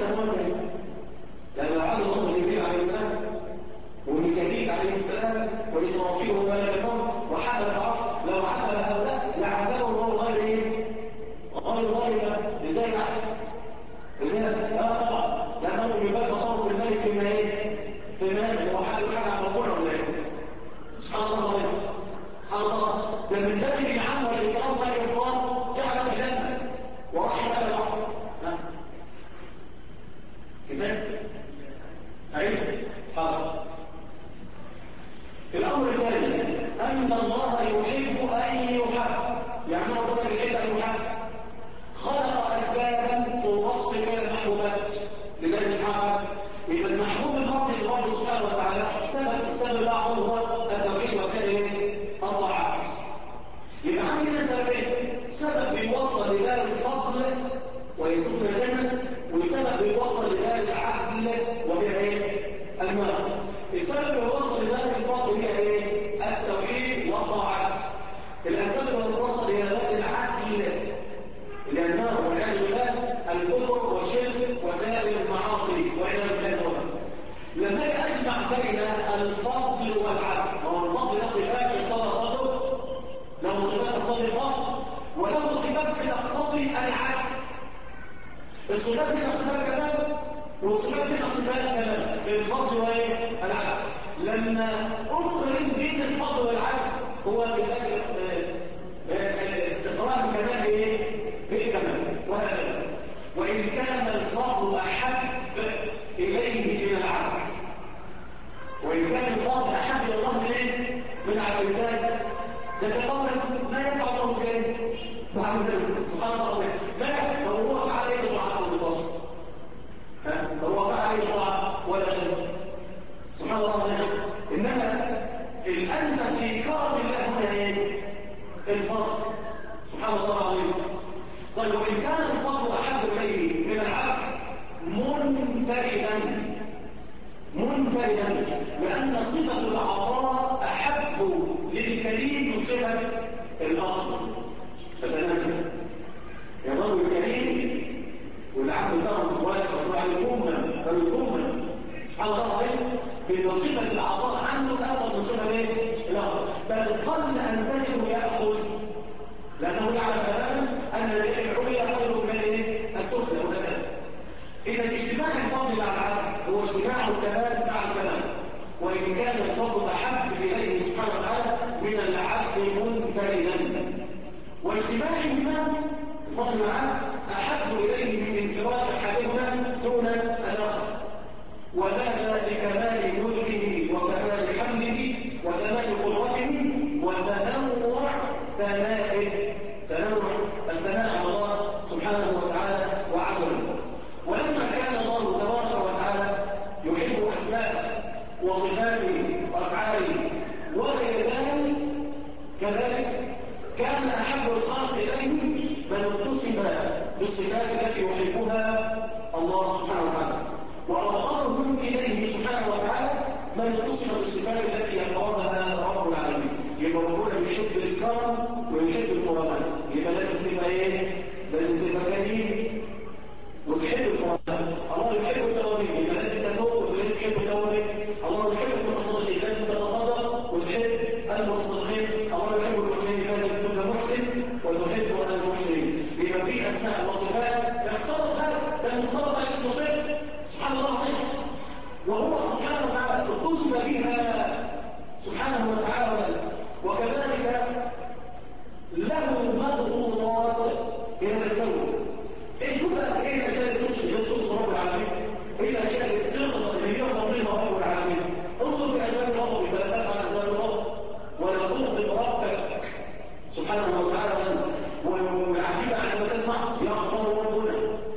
A: سنوات يعني لو عاد الله جبريل عليه السلام وميكائيل عليه السلام وإسرافيل وملك الموت وحمل العرش لو عذب هؤلاء لعذبه الله غير ايه؟ غير ازاي يعني؟ ازاي؟ لا طبعا لأنه يبقى تصرف الملك فيما ايه؟ فيما هو حاجة عن ربنا ولا ايه؟ سبحان الله سبحان الله ده من ذلك العام والإكرام لا يرضى جعل الجنة ورحمة الأرض كفاية؟ أيوه حاضر الأمر الثاني أن الله يحب أن يحب يعني ربنا يحب أن يحب خلق أسبابا توصل إلى المحبوبات لذلك سبحانه يبقى المحبوب المرضي لله سبحانه وتعالى السبب الأعظم هو التوحيد وسائل الطاعات يبقى عندنا سببين سبب بيوصل لدار الفضل ويسوق الجنة وسبب بيوصل لدار العدل وهي ايه؟ النار السبب اللي بيوصل لدار الفضل هي ايه؟ التوحيد والطاعات الاسباب اللي بتوصل الى دار العدل الى النار والعياذ بالله الكفر والشرك وسائر المعاصي والعياذ بالله لما اجمع بين الفضل والعدل هو الفضل ده صفات يقتضى الفضل له صفات تقتضي الفضل وله صفات تقتضي العدل الصفات هنا صفات كلام والصفات هنا صفات كلام الفضل وايه؟ العدل لما اخرج بين الفضل والعدل هو اخراج كمال ايه؟ بالكمال وهكذا وان كان الفضل احب اليه من العدل وان كان الفضل احب الى الله من ايه؟ من العدل ازاي؟ لكن طبعا ما يفعل الله بايه؟ بعد ذلك سبحان الله ما هو فعل ايه بطاعه البشر هو فعل ايه بطاعه ولا شيء سبحان الله انما الانسب في كرم الله هنا ايه؟ الفضل سبحان الله العظيم طيب وان كان الفضل احب اليه من العدل منفردا لان صفه العطاء احب للكريم من صفه الاخذ فتنازل يظل الكريم والعبد الكرم واسع على الامه سبحان الله العظيم بصفه العطاء عنه افضل من صفه ايه؟ الاخذ بل قل ان تجد ياخذ لانه يعلم تماما ان اليد العليا خير من السفلى وهكذا اذا اجتماع الفضل مع العدل هو اجتماع الكمال مع الكمال وان كان الفضل احب اليه سبحانه وتعالى من العدل منفردا واجتماعهما الفضل معه احب اليه من انفراد احدهما دون الاخر وذاك لكمال ملكه وكمال حمده وكمال قدرته وتنوع ثنائه تنوع الثناء على الله سبحانه وتعالى وعزله ولما كان الله تبارك وتعالى يحب اسماءه وصفاته وافعاله وغير ذلك كذلك كان احب الخلق اليه من اتصف بالصفات التي يحبها الله سبحانه وتعالى وأبغضهم إليه سبحانه وتعالى من اتصف بالصفات التي يقربها رب العالمين يبقى ربنا بيحب الكرم ويحب الكرامات يبقى لازم تبقى ايه؟ لازم تبقى كريم وتحب الكرامات الله يحب التوابين يبقى لازم تتوب ولازم تحب التوابين الله يحب المتصدقين لازم تتصدق وتحب المتصدقين الله يحب المحسنين لازم تبقى محسن وتحب المحسنين يبقى في أسماء وصفات يختلط هذا ده المختلط على اسمه صفر سبحان الله العظيم وهو سبحانه وتعالى اتصف بها سبحانه وتعالى وكذلك له مضغوطات في هذا الكون ايه بقى ايه الاشياء اللي تتصف رب العالمين ايه الاشياء اللي بتغضب اللي يغضب منها رب العالمين اطلب باسباب الغضب فلا تفعل اسباب الغضب ولا تغضب ربك سبحانه وتعالى والعجيب عندما تسمع يغضب ربنا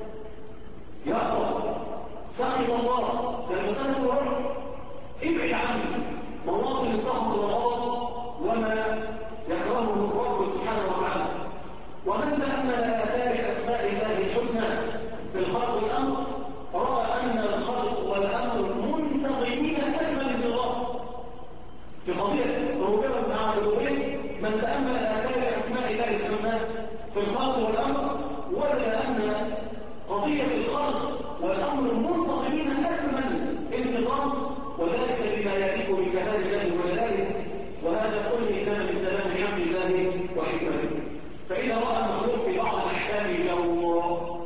A: يغضب سخط الله لما سخط الرب ابعد عنه مواطن السخط والغضب وما يكرهه الرب سبحانه وتعالى ومن تأمل آثار أسماء الله الحسنى في الخلق والأمر رأى أن الخلق والأمر منتظمين كلمة الله في قضية ربما مع الأولين من تأمل آثار أسماء الله الحسنى في الخلق والأمر وجد أن قضية الخلق والأمر منتظمين أكمل انتظام، وذلك بما يليق بكمال الله وجلاله، وهذا كله كان من تمام حمد الله وحكمته. فإذا رأى المخلوق في بعض الأحكام جورا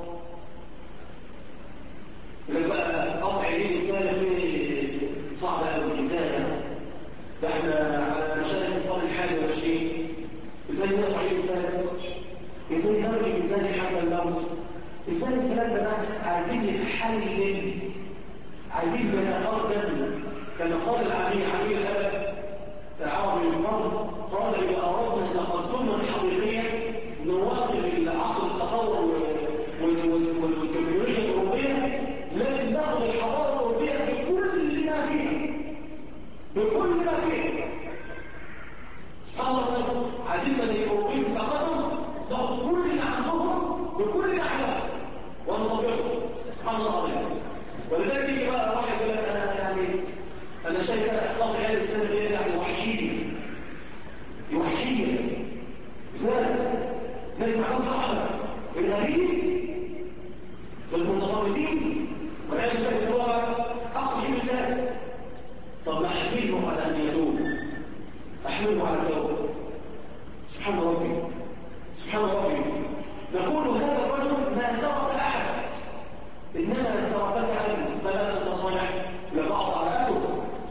A: يقول بقى قطع اليد السالم صعب قوي الإزالة، ده احنا على مشارف القرن الحادي والعشرين، ازاي نقطع اليد السالم؟ ازاي نرجع ازاي حتى الموت؟ ازاي الكلام ده بقى؟ عايزين نتحلل، عايزين نتقدم، كما قال العميل عميل الأدب عربي القرن، قال إذا أردنا تقدما حقيقيا نواكب العصر التطور والتكنولوجيا الأوروبية، لازم ناخد الحضارة الأوروبية بكل ما فيها، بكل ما فيها. سبحان الله، عايزين زي الأوروبيين في التقدم ناخد كل اللي عندهم بكل أحوال ونطبقه. سبحان الله العظيم. ولذلك يجي بقى واحد يقول لك أنا شايف إطلاق العيال السنة دي يعني وحشية، وحشية ازاي؟ نسمع عن صحابة الغريب والمتطابقين والعيال السنة اللي هو أخذ مثال. طب ما أحمله على أن يتوب، أحمله على التوبة. سبحان ربي، سبحان ربي. نقول هذا الرجل ما سرق أحد، إنما سرقت أنت ثلاثة مصانع لبعض على أكله،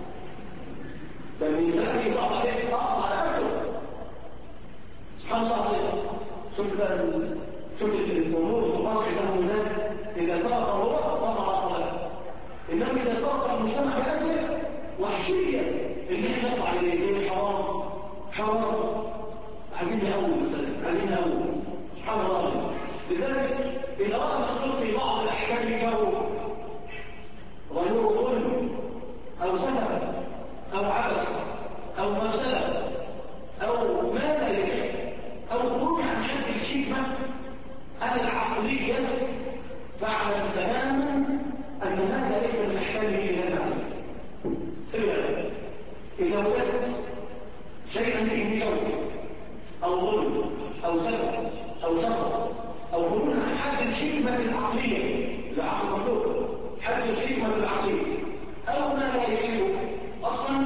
A: فمن سلامه يصعب عليه أقطع على أكله. سبحان الله العظيم. شفت الأمور تقاس له ميزان، إذا سرق هو قطع الطلاق، إنما إذا سرق المجتمع بأسره وحشية اللي يقطع عليه حرام، حرام. عايزين نقوم مثلا، عايزين نقوم. سبحان الله العظيم. لذلك إذا رأى مخلوق في بعض الأحكام الكون غيره ظلم أو سبب أو عبث أو مفسدة أو ما لا يجب أو خروج عن حد الحكمة العقلية، فاعلم تماما أن هذا ليس من أحكامه إلا المعرفة. إذا وجدت شيئا فيه كون أو ظلم أو سبب أو شر أو خروج عن حد الحكمة العقلية، العقل مخلوق، حد الحكمة العقلية أو ما لا يجب أصلا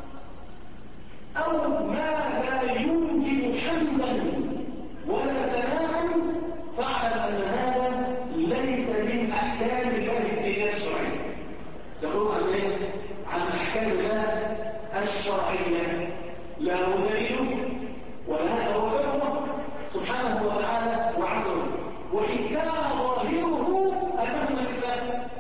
A: أو ما لا يوجب حمدا ولا تماما، فاعلم أن هذا ليس من أحكام الله الدينية الشرعية. يخرج عن ايه؟ عن أحكام الله الشرعية، لا دليل ولا هو حكمه سبحانه وتعالى وعز وجل، وإن كان ظاهره أنه الإسلام،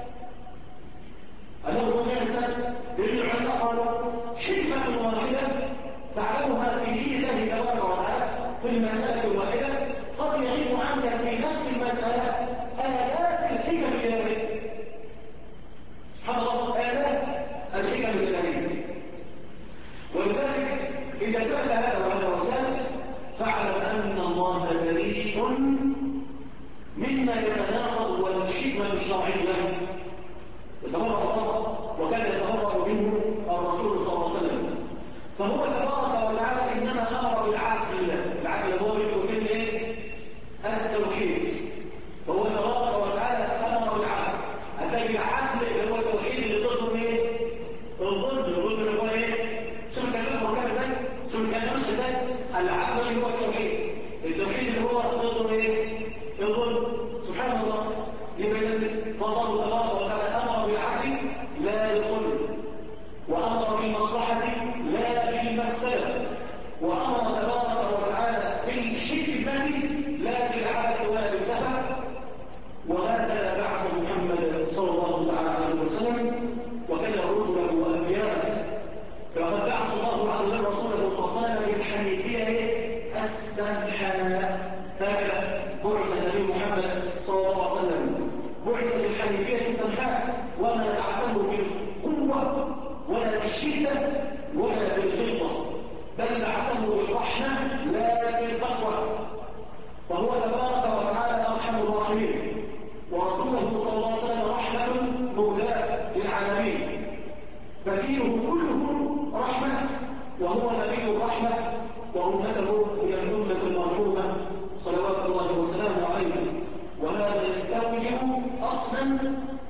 A: أنه الإسلام. للعلماء قالوا حكمة واحدة تعلمها في دين الله تبارك وتعالى في المسألة الواحدة قد يغيب عنك في نفس المسألة آلاف الحكم الإلهية. سبحان الله، آلاف الحكم الإلهية. ولذلك إذا ثبت هذا وهذا وثابت، فاعلم أن الله بريء مما يتناقض والحكمة الشرعية يتبرأ الله، وكان يتبرأ منه الرسول صلى الله عليه وسلم. فهو تبارك وتعالى إنما أمر بالعقل، العقل هو يقول إيه؟ التوحيد. فهو تبارك وتعالى أمر بالعقل، هتلاقي العقل اللي هو التوحيد اللي ضده إيه؟ الظلم، الظلم اللي هو إيه؟ شوف الكلام كان ازاي؟ شوف الكلام مش ازاي؟ العقل اللي هو التوحيد، التوحيد اللي هو ضده ايه؟ الظلم. سبحان الله. يبقى فالله تبارك وتعالى امر بالعدل لا بالظلم، وامر بالمصلحه لا بالمفسده، وامر تبارك وتعالى بالحكمه لا بالعبث ولا بالسهو. وهكذا بعث محمد صلى الله تعالى عليه وسلم، وكان رسله وانبياءه. فقد بعث الله عز وجل رسوله صلى الله عليه وسلم بالحنيفيه السمحاء. هكذا بعث النبي محمد صلى الله عليه وسلم، بعث بالحنيفيه السمحاء، وما دعته بالقوه ولا بالشده ولا بالغلظه، بل بعثه بالرحمه لا بالقسوه. فهو تبارك وتعالى ارحم الراحمين، ورسوله صلى الله عليه وسلم رحمه مهداه للعالمين، فدينه كله رحمة، وهو نبي الرحمة، وأمته هي الأمة المرحومة صلوات الله وسلامه عليه. وهذا يستوجب أصلا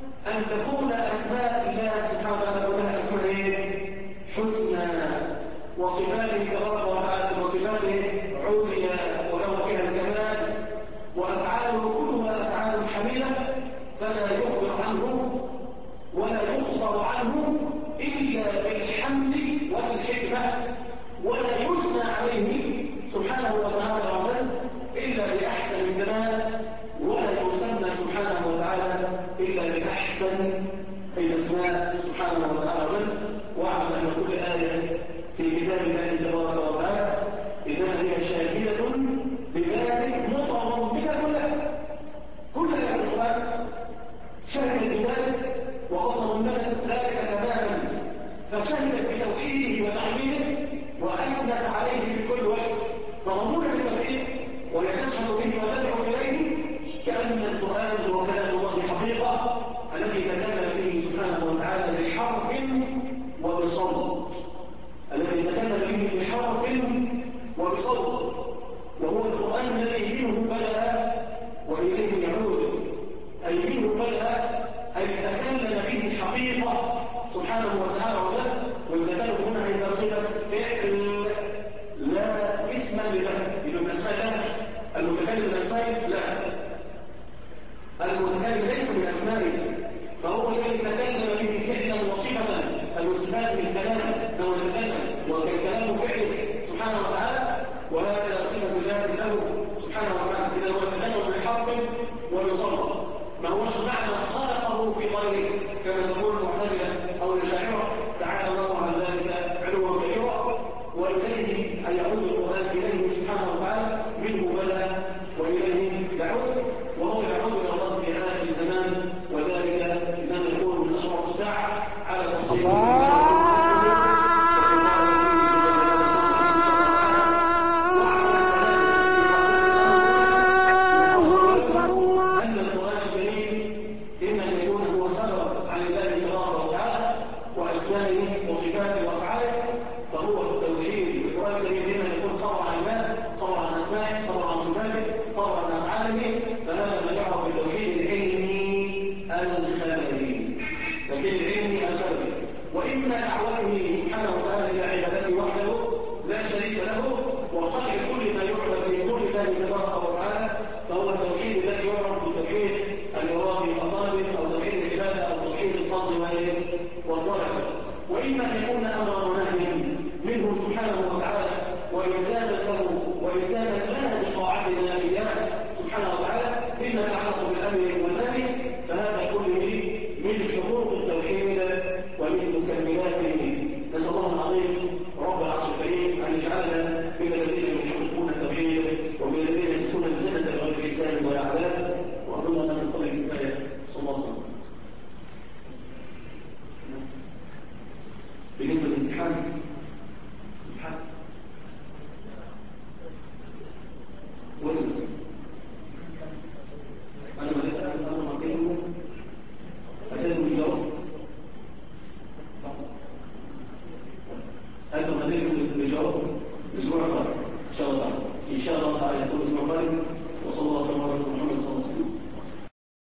A: تكون أسماء الله سبحانه وتعالى كلها أسماء حسنى، وصفاته تبارك وتعالى وصفاته عليا وله فيها الكمال، وأفعاله كلها أفعال حميدة، فلا يخبر عنه ولا يخبر عنه إلا بالحمد والحكمة، ولا يثنى عليه سبحانه وتعالى وجل إلا بأحسن الثناء، ولا يسمى سبحانه وتعالى إلا بأحسن الأسماء سبحانه وتعالى وجل. واعلم أن كل آية في كتاب الله تبارك وتعالى إنما هي شاهدة بذلك متضمنة له. كل آية في القرآن شهدت بذلك وقد ضمنت ذلك تماما، فشهدت بتوحيده وتحميده وأثنت عليه بكل وجه تضمنا للتوحيد، وهي تشهد به وتدعو إليه كأن القرآن هو كلام الله حقيقة الذي تكلم به سبحانه وتعالى بحرف وبصوت، الذي تكلم به بحرف وبصوت، وهو القرآن الذي منه بدأ وإليه يعود، أي منه بدأ أي تكلم به حقيقة سبحانه وتعالى وجل. والتكلم هنا عند صفة فعل لا اسما له، إذا من أسماء الله المتكلم من أسمائه لا، المتكلم ليس من أسمائه، فهو الذي تكلم به فعلا وصفة الوصفات من كلام لو يتكلم وكالكلام فعله سبحانه وتعالى، وهذا صفة ذات له سبحانه وتعالى. إذا هو يتكلم بحرف وبصوت، ما هوش معنى خلقه في غيره كما تقول المعتزلة أو الأشاعرة تعالى الله عن ذلك علوا كبيرا. وإليه أن يعود القرآن إليه سبحانه وتعالى، منه بدأ وإليه يعود، وهو يعود إلى الله في آخر الزمان، وذلك إنما يكون من أشراط الساعة على تفصيل وصفاته وافعاله، فهو التوحيد. القرآن الكريم دائما يكون خبر عن الله، خبر عن اسمائه، خبر عن صفاته، خبر عن افعاله، فهذا ما يعرف بالتوحيد العلمي الخبري. التوحيد العلمي الخبري، واما دعوته سبحانه وتعالى الى عبادته وحده لا شريك له، وخلق كل ما يعبد من دون الله تبارك وتعالى، فهو التوحيد الذي يعرف بالتوحيد الارادي والطالب، او توحيد العباده، او توحيد القصد والطلب. وإما أن يكون أمرا ونهيا منه سبحانه وتعالى، وإلزاما له وإلزاما لنا بطاعتنا إياه سبحانه وتعالى فيما يتعلق بالأمر والنهي، فهذا كله من حقوق التوحيد ومن مكملاته. نسأل الله العظيم رب العرش الكريم أن يجعلنا من الذين يحققون التوحيد ومن الذين يدخلون الجنة بغير حساب ولا عذاب. وأظن أن من قبل الكفاية صلى الله عليه وسلم. بالنسبة للامتحان ويلز أنا مرتين أتيت بالجواب، أنتم أتيتم بالجواب الأسبوع القادم إن شاء الله تعالى، إن شاء الله تعالى يكون الأسبوع القادم. وصلى الله وسلم على محمد صلى الله عليه وسلم.